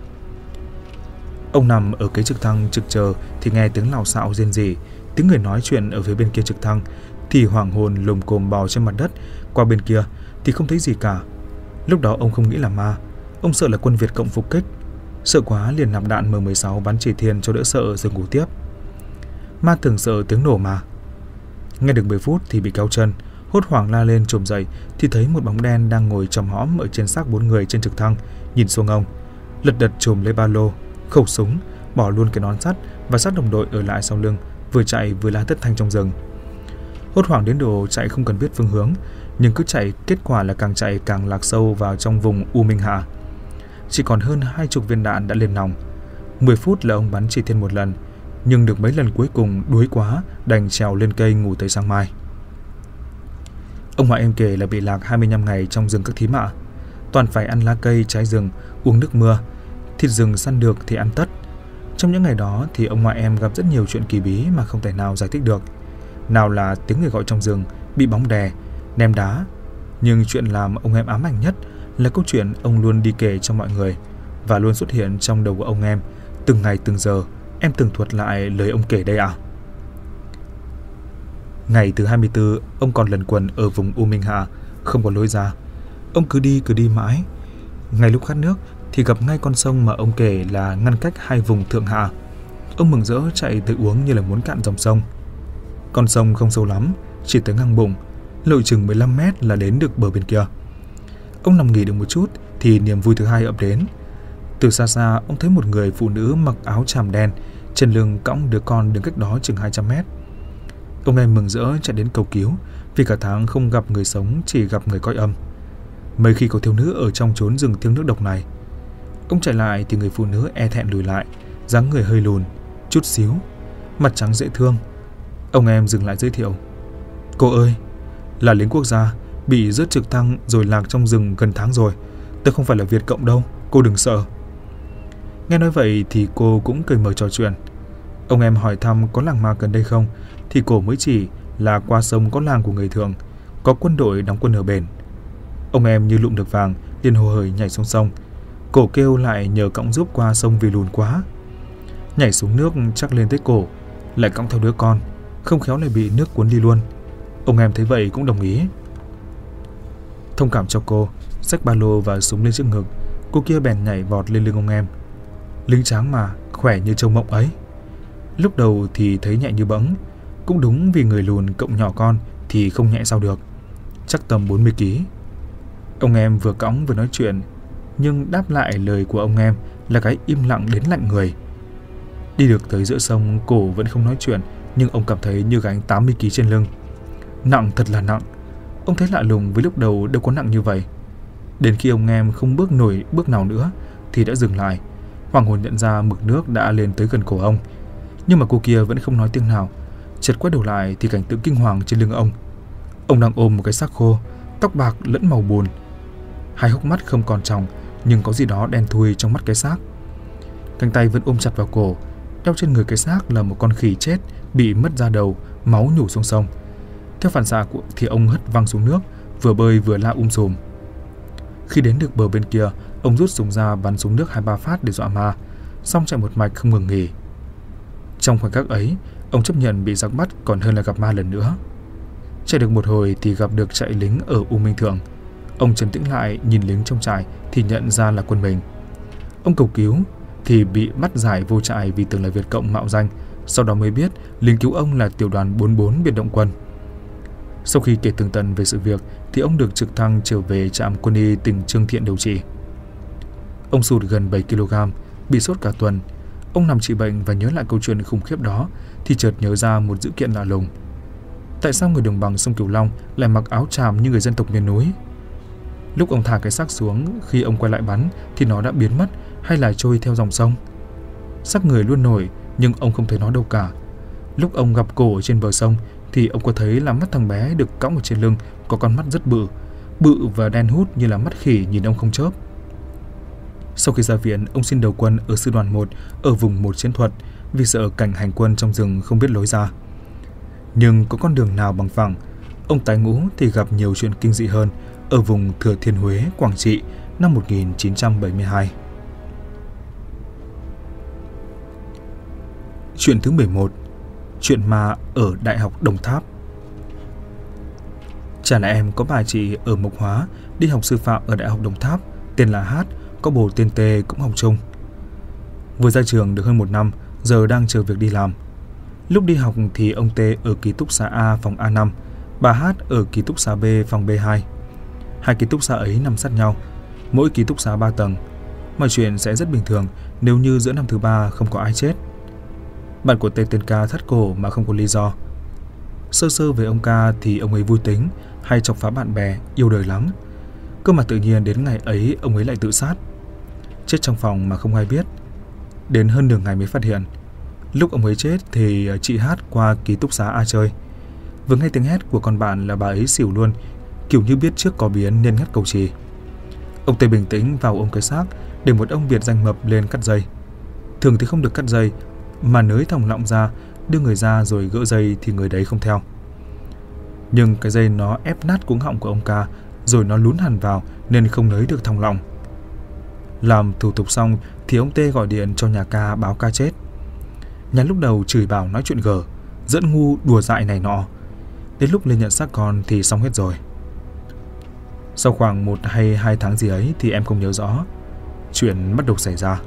Ông nằm ở cái trực thăng trực chờ thì nghe tiếng lào xạo rên rỉ, tiếng người nói chuyện ở phía bên kia trực thăng, thì hoảng hồn lồm cồm bò trên mặt đất. Qua bên kia thì không thấy gì cả. Lúc đó ông không nghĩ là ma, ông sợ là quân Việt Cộng phục kích. Sợ quá liền nạp đạn M16 bắn chỉ thiên cho đỡ sợ rồi ngủ tiếp. Ma thường sợ tiếng nổ mà. Nghe được 10 phút thì bị kéo chân, hốt hoảng la lên trồm dậy thì thấy một bóng đen đang ngồi chòm hõm ở trên xác 4 người trên trực thăng, nhìn xuống ông, lật đật trồm lấy ba lô, khẩu súng, bỏ luôn cái nón sắt và xác đồng đội ở lại sau lưng, vừa chạy vừa la thất thanh trong rừng. Hốt hoảng đến độ chạy không cần biết phương hướng, nhưng cứ chạy kết quả là càng chạy càng lạc sâu vào trong vùng U Minh Hạ. Chỉ còn hơn 20 viên đạn đã lên nòng. 10 phút là ông bắn chỉ thiên một lần, nhưng được mấy lần cuối cùng đuối quá đành trèo lên cây ngủ tới sáng mai. Ông ngoại em kể là bị lạc 25 ngày trong rừng các thím ạ. Toàn phải ăn lá cây trái rừng, uống nước mưa, thịt rừng săn được thì ăn tất. Trong những ngày đó thì ông ngoại em gặp rất nhiều chuyện kỳ bí mà không thể nào giải thích được. Nào là tiếng người gọi trong rừng, bị bóng đè, ném đá. Nhưng chuyện làm ông em ám ảnh nhất là câu chuyện ông luôn đi kể cho mọi người và luôn xuất hiện trong đầu của ông em. Từng ngày từng giờ, em từng thuật lại lời ông kể đây ạ. Ngày thứ 24, ông còn lẩn quẩn ở vùng U Minh Hạ, không có lối ra. Ông cứ đi mãi. Ngay lúc khát nước thì gặp ngay con sông mà ông kể là ngăn cách hai vùng thượng hạ. Ông mừng rỡ chạy tới uống như là muốn cạn dòng sông. Con sông không sâu lắm, chỉ tới ngang bụng, lội chừng 15 mét là đến được bờ bên kia. Ông nằm nghỉ được một chút thì niềm vui thứ hai ập đến. Từ xa xa, ông thấy một người phụ nữ mặc áo tràm đen, trên lưng cõng đứa con đứng cách đó chừng 200 mét. Ông em mừng rỡ chạy đến cầu cứu, vì cả tháng không gặp người sống, chỉ gặp người cõi âm. Mấy khi có thiếu nữ ở trong chốn rừng thiêng nước độc này. Ông chạy lại thì người phụ nữ e thẹn lùi lại, dáng người hơi lùn, chút xíu, mặt trắng dễ thương. Ông em dừng lại giới thiệu: "Cô ơi, là lính quốc gia, bị rớt trực thăng rồi lạc trong rừng gần tháng rồi. Tôi không phải là Việt Cộng đâu, cô đừng sợ." Nghe nói vậy thì cô cũng cười mời trò chuyện. Ông em hỏi thăm có làng mạc gần đây không, thì cô mới chỉ là qua sông có làng của người Thường, có quân đội đóng quân ở bển. Ông em như lụm được vàng, liền hồ hởi nhảy xuống sông. Cổ kêu lại nhờ cõng giúp qua sông vì lùn quá. Nhảy xuống nước chắc lên tới cổ, lại cõng theo đứa con, không khéo lại bị nước cuốn đi luôn. Ông em thấy vậy cũng đồng ý. Thông cảm cho cô, xách ba lô và súng lên trước ngực, cô kia bèn nhảy vọt lên lưng ông em. Lính tráng mà, khỏe như trâu mộng ấy. Lúc đầu thì thấy nhẹ như bẫng, cũng đúng vì người lùn cộng nhỏ con thì không nhẹ sao được, chắc tầm 40 kg. Ông em vừa cõng vừa nói chuyện, nhưng đáp lại lời của ông em là cái im lặng đến lạnh người. Đi được tới giữa sông, cổ vẫn không nói chuyện, nhưng ông cảm thấy như gánh 80 kg trên lưng. Nặng, thật là nặng. Ông thấy lạ lùng với lúc đầu đâu có nặng như vậy. Đến khi ông em không bước nổi bước nào nữa thì đã dừng lại. Hoàng hồn nhận ra mực nước đã lên tới gần cổ ông. Nhưng mà cô kia vẫn không nói tiếng nào. Chợt quay đầu lại thì cảnh tượng kinh hoàng trên lưng ông. Ông đang ôm một cái xác khô, tóc bạc lẫn màu bùn. Hai hốc mắt không còn tròng, nhưng có gì đó đen thui trong mắt cái xác. Cánh tay vẫn ôm chặt vào cổ. Đeo trên người cái xác là một con khỉ chết bị mất da đầu, máu nhủ xuống sông. Theo phản xạ thì ông hất văng xuống nước, vừa bơi vừa la sùm. Khi đến được bờ bên kia, ông rút súng ra bắn xuống nước 2-3 phát để dọa ma, xong chạy một mạch không ngừng nghỉ. Trong khoảnh khắc ấy, ông chấp nhận bị giặc bắt còn hơn là gặp ma lần nữa. Chạy được một hồi thì gặp được trại lính ở U Minh Thượng. Ông trấn tĩnh lại nhìn lính trong trại thì nhận ra là quân mình. Ông cầu cứu thì bị bắt giải vô trại vì tưởng là Việt Cộng mạo danh. Sau đó mới biết lính cứu ông là tiểu đoàn 44 biệt động quân. Sau khi kể tường tận về sự việc thì ông được trực thăng trở về trạm quân y tỉnh Trương Thiện điều trị. Ông sụt gần 7 kg, bị sốt cả tuần. Ông nằm trị bệnh và nhớ lại câu chuyện khủng khiếp đó thì chợt nhớ ra một dữ kiện lạ lùng. Tại sao người đồng bằng sông Cửu Long lại mặc áo tràm như người dân tộc miền núi? Lúc ông thả cái xác xuống, khi ông quay lại bắn thì nó đã biến mất hay là trôi theo dòng sông? Xác người luôn nổi nhưng ông không thấy nó đâu cả. Lúc ông gặp cổ ở trên bờ sông thì ông có thấy là mắt thằng bé được cõng ở trên lưng có con mắt rất bự và đen hút như là mắt khỉ nhìn ông không chớp. Sau khi ra viện, ông xin đầu quân ở sư đoàn 1 ở vùng 1 chiến thuật vì sợ cảnh hành quân trong rừng không biết lối ra. Nhưng có con đường nào bằng phẳng, ông tái ngũ thì gặp nhiều chuyện kinh dị hơn ở vùng Thừa Thiên Huế, Quảng Trị năm 1972. Chuyện thứ 11. Chuyện ma ở Đại học Đồng Tháp. Chả là em có bà chị ở Mộc Hóa đi học sư phạm ở Đại học Đồng Tháp, tên là Hát, có bồ tên Tê cũng học chung. Vừa ra trường được hơn 1 năm, giờ đang chờ việc đi làm. Lúc đi học thì ông Tê ở ký túc xá A phòng A5, bà Hát ở ký túc xá B phòng B2. Hai ký túc xá ấy nằm sát nhau, mỗi ký túc xá 3 tầng. Mọi chuyện sẽ rất bình thường nếu như giữa năm thứ 3 không có ai chết. Bạn của Tê tên Ca thắt cổ mà không có lý do. Sơ về ông Ca thì ông ấy vui tính, hay chọc phá bạn bè, yêu đời lắm. Cơ mà tự nhiên đến ngày ấy ông ấy lại tự sát. Chết trong phòng mà không ai biết. Đến hơn nửa ngày mới phát hiện. Lúc ông ấy chết thì chị Hát qua ký túc xá A chơi. Vừa nghe tiếng hét của con bạn là bà ấy xỉu luôn, kiểu như biết trước có biến nên ngắt cầu trì. Ông Tê bình tĩnh vào ôm cái xác để một ông biệt danh mập lên cắt dây. Thường thì không được cắt dây, mà nới thòng lọng ra, đưa người ra rồi gỡ dây thì người đấy không theo. Nhưng cái dây nó ép nát cuống họng của ông Ca, rồi nó lún hẳn vào nên không nới được thòng lọng. Làm thủ tục xong thì ông Tê gọi điện cho nhà Ca báo Ca chết. Nhà lúc đầu chửi bảo nói chuyện gở, dẫn ngu đùa dại này nọ. Đến lúc lên nhận xác con thì xong hết rồi. Sau khoảng 1 hay 2 tháng gì ấy thì em không nhớ rõ. Chuyện bắt đầu xảy ra.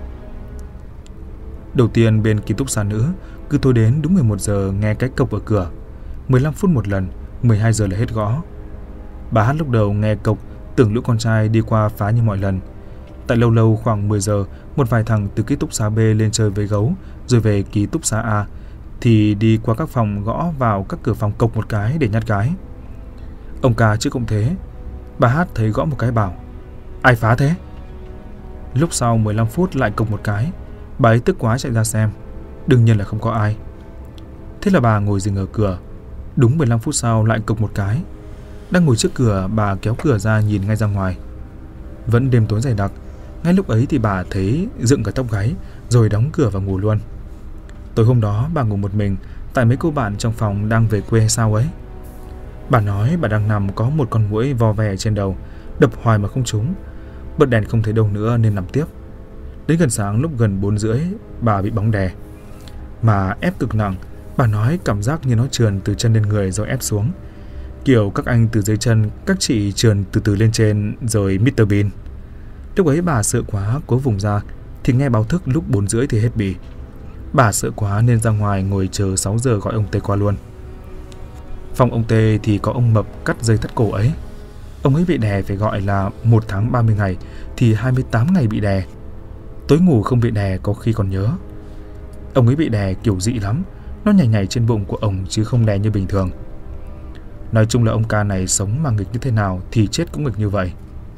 Đầu tiên bên ký túc xá nữ, cứ tối đến đúng 11 giờ nghe cái cộc ở cửa, 15 phút một lần, 12 giờ là hết gõ. Bà Hát lúc đầu nghe cộc tưởng lũ con trai đi qua phá như mọi lần. Tại lâu khoảng 10 giờ, một vài thằng từ ký túc xá B lên chơi với gấu, rồi về ký túc xá A thì đi qua các phòng gõ vào các cửa phòng cộc một cái để nhát gái. Ông Ca chứ cũng thế. Bà Hát thấy gõ một cái bảo: ai phá thế? Lúc sau 15 phút lại cộc một cái. Bà ấy tức quá chạy ra xem. Đương nhiên là không có ai. Thế là bà ngồi dừng ở cửa. Đúng 15 phút sau lại cộc một cái. Đang ngồi trước cửa, bà kéo cửa ra nhìn ngay ra ngoài. Vẫn đêm tối dày đặc. Ngay lúc ấy thì bà thấy dựng cả tóc gáy, rồi đóng cửa và ngủ luôn. Tối hôm đó bà ngủ một mình, tại mấy cô bạn trong phòng đang về quê hay sao ấy. Bà nói bà đang nằm có một con muỗi vo ve trên đầu, đập hoài mà không trúng. Bật đèn không thấy đâu nữa nên nằm tiếp. Đến gần sáng lúc gần 4 rưỡi, bà bị bóng đè. Mà ép cực nặng, bà nói cảm giác như nó trườn từ chân lên người rồi ép xuống. Kiểu các anh từ dưới chân, các chị trườn từ từ lên trên rồi Mr Bean. Lúc ấy bà sợ quá cố vùng ra thì nghe báo thức lúc 4 rưỡi thì hết bỉ. Bà sợ quá nên ra ngoài ngồi chờ 6 giờ gọi ông Tê qua luôn. Phòng ông Tê thì có ông Mập cắt dây thắt cổ ấy. Ông ấy bị đè phải gọi là 1 tháng 30 ngày thì 28 ngày bị đè. Tối ngủ không bị đè có khi còn nhớ. Ông ấy bị đè kiểu dị lắm, nó nhảy trên bụng của ông chứ không đè như bình thường. Nói chung là ông Ca này sống mà nghịch như thế nào thì chết cũng nghịch như vậy.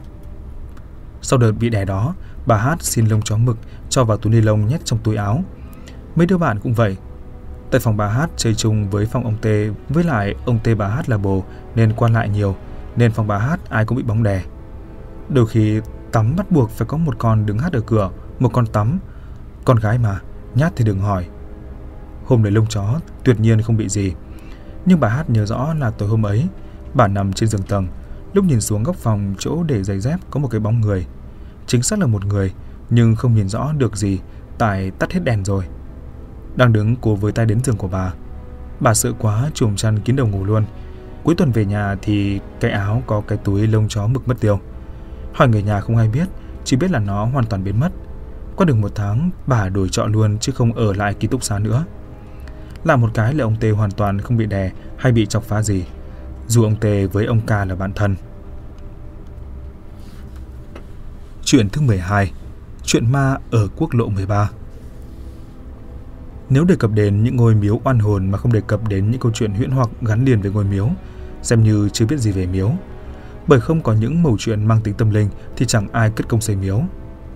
Sau đợt bị đè đó, bà Hát xin lông chó mực cho vào túi ni lông nhét trong túi áo. Mấy đứa bạn cũng vậy. Tại phòng bà Hát chơi chung với phòng ông Tê, với lại ông Tê bà Hát là bồ nên quan lại nhiều, nên phòng bà Hát ai cũng bị bóng đè. Đôi khi tắm bắt buộc phải có một con đứng hát ở cửa, một con tắm. Con gái mà, nhát thì đừng hỏi. Hôm đấy lông chó tuyệt nhiên không bị gì. Nhưng bà Hát nhớ rõ là tối hôm ấy, bà nằm trên giường tầng, lúc nhìn xuống góc phòng chỗ để giày dép có một cái bóng người. Chính xác là một người, nhưng không nhìn rõ được gì, tại tắt hết đèn rồi. Đang đứng cố với tay đến giường của bà. Bà sợ quá chùm chăn kín đầu ngủ luôn. Cuối tuần về nhà thì cái áo có cái túi lông chó mực mất tiêu. Hỏi người nhà không ai biết, chỉ biết là nó hoàn toàn biến mất. Qua được 1 tháng, bà đổi trọ luôn chứ không ở lại ký túc xá nữa. Làm một cái là ông Tê hoàn toàn không bị đè hay bị chọc phá gì. dù ông Tê với ông Ca là bạn thân. Chuyện thứ 12. Chuyện ma ở quốc lộ 13. Nếu đề cập đến những ngôi miếu oan hồn mà không đề cập đến những câu chuyện huyễn hoặc gắn liền với ngôi miếu, xem như chưa biết gì về miếu. Bởi không có những mẩu chuyện mang tính tâm linh thì chẳng ai cất công xây miếu.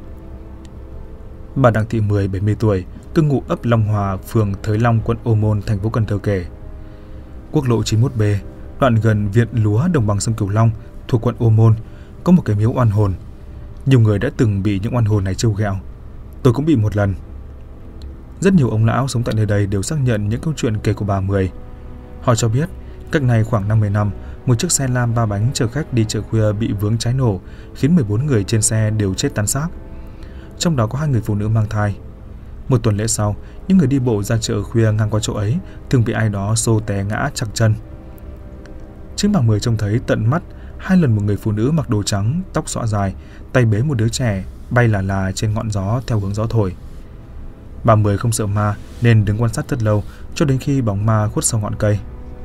Bà Đặng Thị Mười, 70 tuổi, cư ngụ ấp Long Hòa, phường Thới Long, quận Ô Môn, thành phố Cần Thơ kể. Quốc lộ 91B, đoạn gần Viện Lúa đồng bằng sông Cửu Long, thuộc quận Ô Môn, có một cái miếu oan hồn. Nhiều người đã từng bị những oan hồn này trêu ghẹo. Tôi cũng bị một lần. Rất nhiều ông lão sống tại nơi đây đều xác nhận những câu chuyện kể của bà Mười. Họ cho biết, cách này khoảng 50 năm, một chiếc xe lam 3 bánh chở khách đi chợ khuya bị vướng cháy nổ, khiến 14 người trên xe đều chết tan xác. Trong đó có 2 người phụ nữ mang thai. Một tuần lễ sau, những người đi bộ ra chợ khuya ngang qua chỗ ấy thường bị ai đó xô té ngã chặt chân. Chính bà Mười trông thấy tận mắt 2 lần một người phụ nữ mặc đồ trắng, tóc xõa dài, tay bế một đứa trẻ bay là trên ngọn gió theo hướng gió thổi. Bà Mười không sợ ma nên đứng quan sát rất lâu cho đến khi bóng ma khuất sau ngọn cây.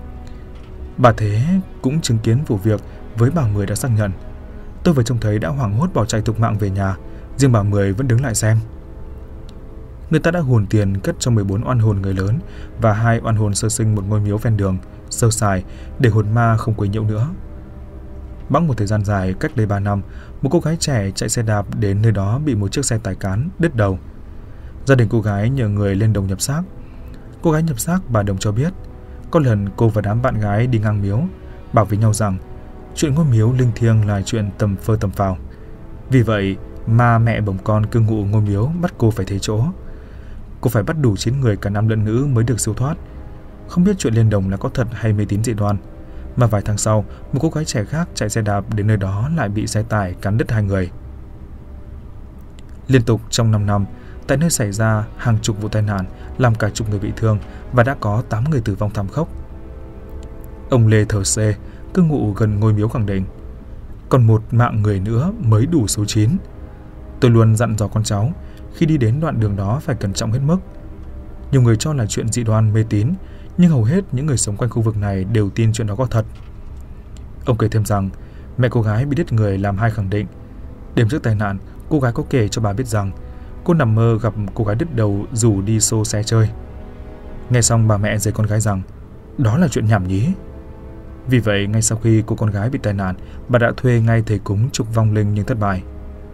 Bà Thế cũng chứng kiến vụ việc với bà Mười đã xác nhận. Tôi vừa trông thấy đã hoảng hốt bỏ chạy thục mạng về nhà, riêng bà Mười vẫn đứng lại xem. Người ta đã hùn tiền cất cho 14 oan hồn người lớn và 2 oan hồn sơ sinh một ngôi miếu ven đường, sơ sài để hồn ma không quấy nhiễu nữa. Bẵng một thời gian dài, cách đây 3 năm, một cô gái trẻ chạy xe đạp đến nơi đó bị một chiếc xe tải cán đứt đầu. Gia đình cô gái nhờ người lên đồng nhập xác. Cô gái nhập xác bà Đồng cho biết, có lần cô và đám bạn gái đi ngang miếu, bảo với nhau rằng chuyện ngôi miếu linh thiêng là chuyện tầm phơ tầm phào. Vì vậy, ma mẹ bồng con cư ngụ ngôi miếu bắt cô phải thế chỗ. Cô phải bắt đủ 9 người cả nam lẫn nữ mới được siêu thoát. Không biết chuyện lên đồng là có thật hay mê tín dị đoan, mà vài tháng sau, một cô gái trẻ khác chạy xe đạp đến nơi đó lại bị xe tải cán đứt 2 người. Liên tục trong 5 năm, tại nơi xảy ra hàng chục vụ tai nạn, làm cả chục người bị thương và đã có 8 người tử vong thảm khốc. Ông Lê Thờ Xê, cư ngụ gần ngôi miếu khẳng định, còn một mạng người nữa mới đủ số 9. Tôi luôn dặn dò con cháu, khi đi đến đoạn đường đó phải cẩn trọng hết mức. Nhiều người cho là chuyện dị đoan mê tín, nhưng hầu hết những người sống quanh khu vực này đều tin chuyện đó có thật. Ông kể thêm rằng, mẹ cô gái bị đứt người làm hai khẳng định. Đêm trước tai nạn, cô gái có kể cho bà biết rằng cô nằm mơ gặp cô gái đứt đầu rủ đi xô xe chơi. Nghe xong bà mẹ dạy con gái rằng đó là chuyện nhảm nhí. Vì vậy, ngay sau khi cô con gái bị tai nạn, bà đã thuê ngay thầy cúng trục vong linh nhưng thất bại.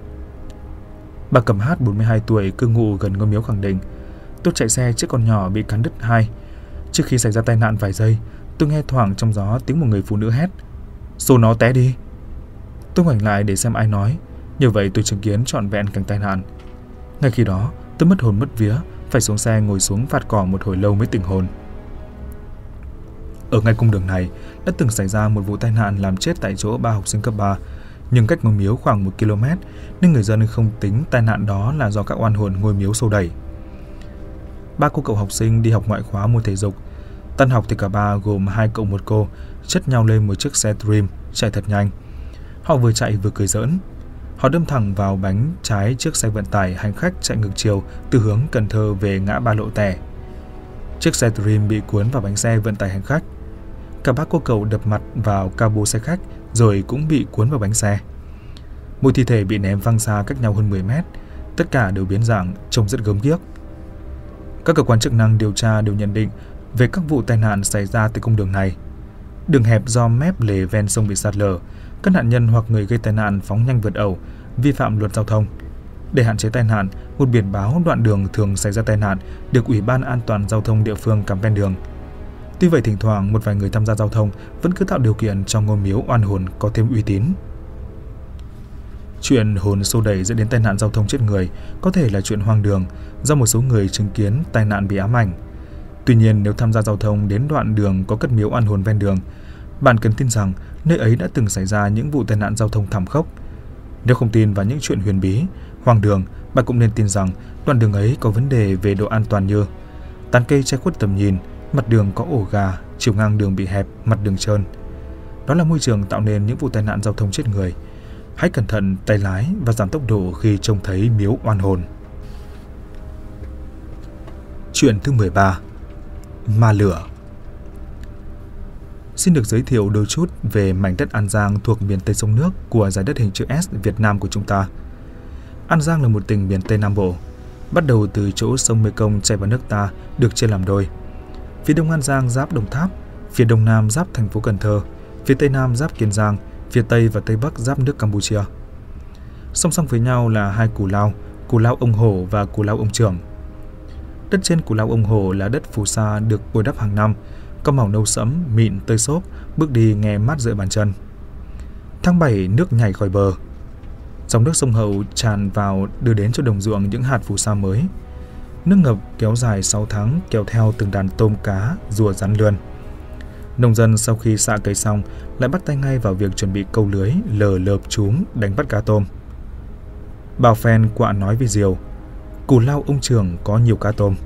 Bà Cẩm Hát, 42 tuổi, cư ngụ gần ngôi miếu khẳng định, tôi chạy xe chiếc con nhỏ bị cắn đứt hai. Trước khi xảy ra tai nạn vài giây, tôi nghe thoảng trong gió tiếng một người phụ nữ hét, xô nó té đi. Tôi ngoảnh lại để xem ai nói, như vậy tôi chứng kiến trọn vẹn cảnh tai nạn. Ngay khi đó, tôi mất hồn mất vía, phải xuống xe ngồi xuống phạt cỏ một hồi lâu mới tỉnh hồn. Ở ngay cung đường này đã từng xảy ra một vụ tai nạn làm chết tại chỗ 3 học sinh cấp 3, nhưng cách ngôi miếu khoảng 1 km nên người dân không tính tai nạn đó là do các oan hồn ngôi miếu xô đẩy. 3 cô cậu học sinh đi học ngoại khóa môn thể dục. Tan học thì cả ba gồm 2 cậu một cô chất nhau lên một chiếc xe Dream chạy thật nhanh. Họ vừa chạy vừa cười giỡn. Họ đâm thẳng vào bánh trái chiếc xe vận tải hành khách chạy ngược chiều từ hướng Cần Thơ về ngã ba Lộ Tẻ. Chiếc xe Dream bị cuốn vào bánh xe vận tải hành khách. Cả 3 cô cậu đập mặt vào cabo xe khách rồi cũng bị cuốn vào bánh xe. Một thi thể bị ném văng xa cách nhau hơn 10 mét. Tất cả đều biến dạng, trông rất gớm ghiếc. Các cơ quan chức năng điều tra đều nhận định về các vụ tai nạn xảy ra tại cung đường này. Đường hẹp do mép lề ven sông bị sạt lở, các nạn nhân hoặc người gây tai nạn phóng nhanh vượt ẩu, vi phạm luật giao thông. Để hạn chế tai nạn, một biển báo đoạn đường thường xảy ra tai nạn được Ủy ban An toàn giao thông địa phương cắm ven đường. Tuy vậy, thỉnh thoảng một vài người tham gia giao thông vẫn cứ tạo điều kiện cho ngôi miếu oan hồn có thêm uy tín. Chuyện hồn xô đẩy dẫn đến tai nạn giao thông chết người có thể là chuyện hoang đường do một số người chứng kiến tai nạn bị ám ảnh. Tuy nhiên, nếu tham gia giao thông đến đoạn đường có cất miếu oan hồn ven đường, bạn cần tin rằng nơi ấy đã từng xảy ra những vụ tai nạn giao thông thảm khốc. Nếu không tin vào những chuyện huyền bí, hoang đường, bạn cũng nên tin rằng đoạn đường ấy có vấn đề về độ an toàn như tán cây che khuất tầm nhìn, mặt đường có ổ gà, chiều ngang đường bị hẹp, mặt đường trơn. Đó là môi trường tạo nên những vụ tai nạn giao thông chết người. Hãy cẩn thận tay lái và giảm tốc độ khi trông thấy miếu oan hồn. Chuyện thứ 13. Ma lửa. xin được giới thiệu đôi chút về mảnh đất An Giang thuộc miền Tây sông nước của dải đất hình chữ S Việt Nam của chúng ta. An Giang là một tỉnh miền Tây Nam Bộ, bắt đầu từ chỗ sông Mekong chảy vào nước ta được chia làm đôi. Phía đông An Giang giáp Đồng Tháp, phía đông nam giáp thành phố Cần Thơ, phía tây nam giáp Kiên Giang, phía tây và tây bắc giáp nước Campuchia. Song song với nhau là hai Cù Lao Ông Hổ và Cù Lao Ông Trưởng. Đất trên Cù Lao Ông Hổ là đất phù sa được bồi đắp hàng năm, có màu nâu sẫm, mịn, tơi xốp, bước đi nghe mát rượi bàn chân. Tháng 7 nước nhảy khỏi bờ. Dòng nước sông Hậu tràn vào đưa đến cho đồng ruộng những hạt phù sa mới. Nước ngập kéo dài 6 tháng kéo theo từng đàn tôm cá, rùa rắn lươn. Nông dân sau khi xạ cấy xong lại bắt tay ngay vào việc chuẩn bị câu lưới, lờ lợp chúm đánh bắt cá tôm. Bào phen quạ nói với diều, Cù Lao Ông Trưởng có nhiều cá tôm.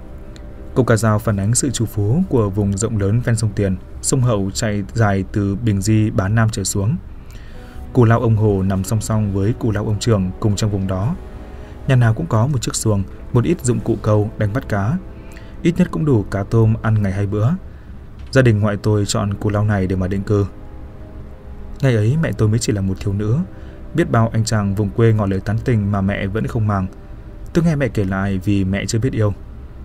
Câu ca dao phản ánh sự trù phú của vùng rộng lớn ven sông Tiền, sông Hậu chạy dài từ Bình Di, Bá Nam trở xuống. Cù Lao Ông Hồ nằm song song với Cù Lao Ông Trưởng cùng trong vùng đó. Nhà nào cũng có một chiếc xuồng, một ít dụng cụ câu đánh bắt cá. Ít nhất cũng đủ cá tôm ăn ngày 2 bữa. Gia đình ngoại tôi chọn Cù Lao này để mà định cư. Ngày ấy mẹ tôi mới chỉ là một thiếu nữ, biết bao anh chàng vùng quê ngỏ lời tán tình mà mẹ vẫn không màng. Tôi nghe mẹ kể lại vì mẹ chưa biết yêu.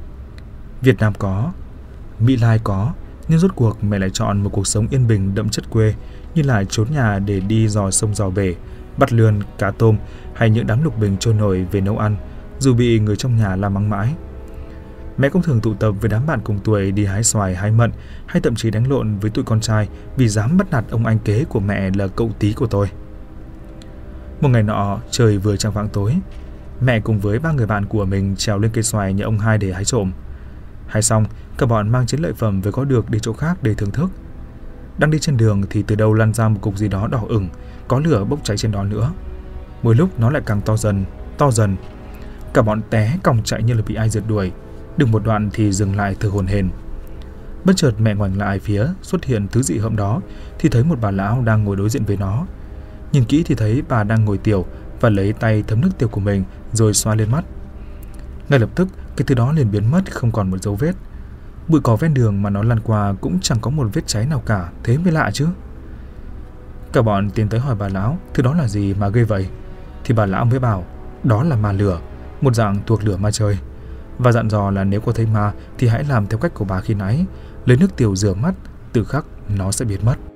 Việt Nam có, Mỹ Lai có, nhưng rốt cuộc mẹ lại chọn một cuộc sống yên bình đậm chất quê, như là trốn nhà để đi dò sông dò bể, bắt lươn, cá tôm hay những đám lục bình trôi nổi về nấu ăn, dù bị người trong nhà la mắng mãi. Mẹ cũng thường tụ tập với đám bạn cùng tuổi đi hái xoài, hái mận, hay thậm chí đánh lộn với tụi con trai vì dám bắt nạt ông anh kế của mẹ là cậu tí của tôi. Một ngày nọ, trời vừa chạng vạng tối, mẹ cùng với 3 người bạn của mình trèo lên cây xoài nhà ông hai để hái trộm. Hái xong, cả bọn mang chiến lợi phẩm về có được đi chỗ khác để thưởng thức. Đang đi trên đường thì từ đâu lăn ra một cục gì đó đỏ ửng, có lửa bốc cháy trên đó nữa. Mỗi lúc nó lại càng to dần. Cả bọn té còng chạy như là bị ai rượt đuổi. Được một đoạn thì dừng lại thở hổn hển. Bất chợt mẹ ngoảnh lại phía xuất hiện thứ dị hợm đó thì thấy một bà lão đang ngồi đối diện với nó. Nhìn kỹ thì thấy bà đang ngồi tiểu và lấy tay thấm nước tiểu của mình rồi xoa lên mắt. Ngay lập tức cái thứ đó liền biến mất, không còn một dấu vết. Bụi cỏ ven đường mà nó lăn qua cũng chẳng có một vết cháy nào cả, thế mới lạ chứ. Cả bọn tiến tới hỏi bà lão thứ đó là gì mà ghê vậy, thì bà lão mới bảo đó là ma lửa, một dạng thuộc lửa ma chơi, và dặn dò là nếu có thấy ma thì hãy làm theo cách của bà khi nãy, lấy nước tiểu rửa mắt, từ khắc nó sẽ biến mất.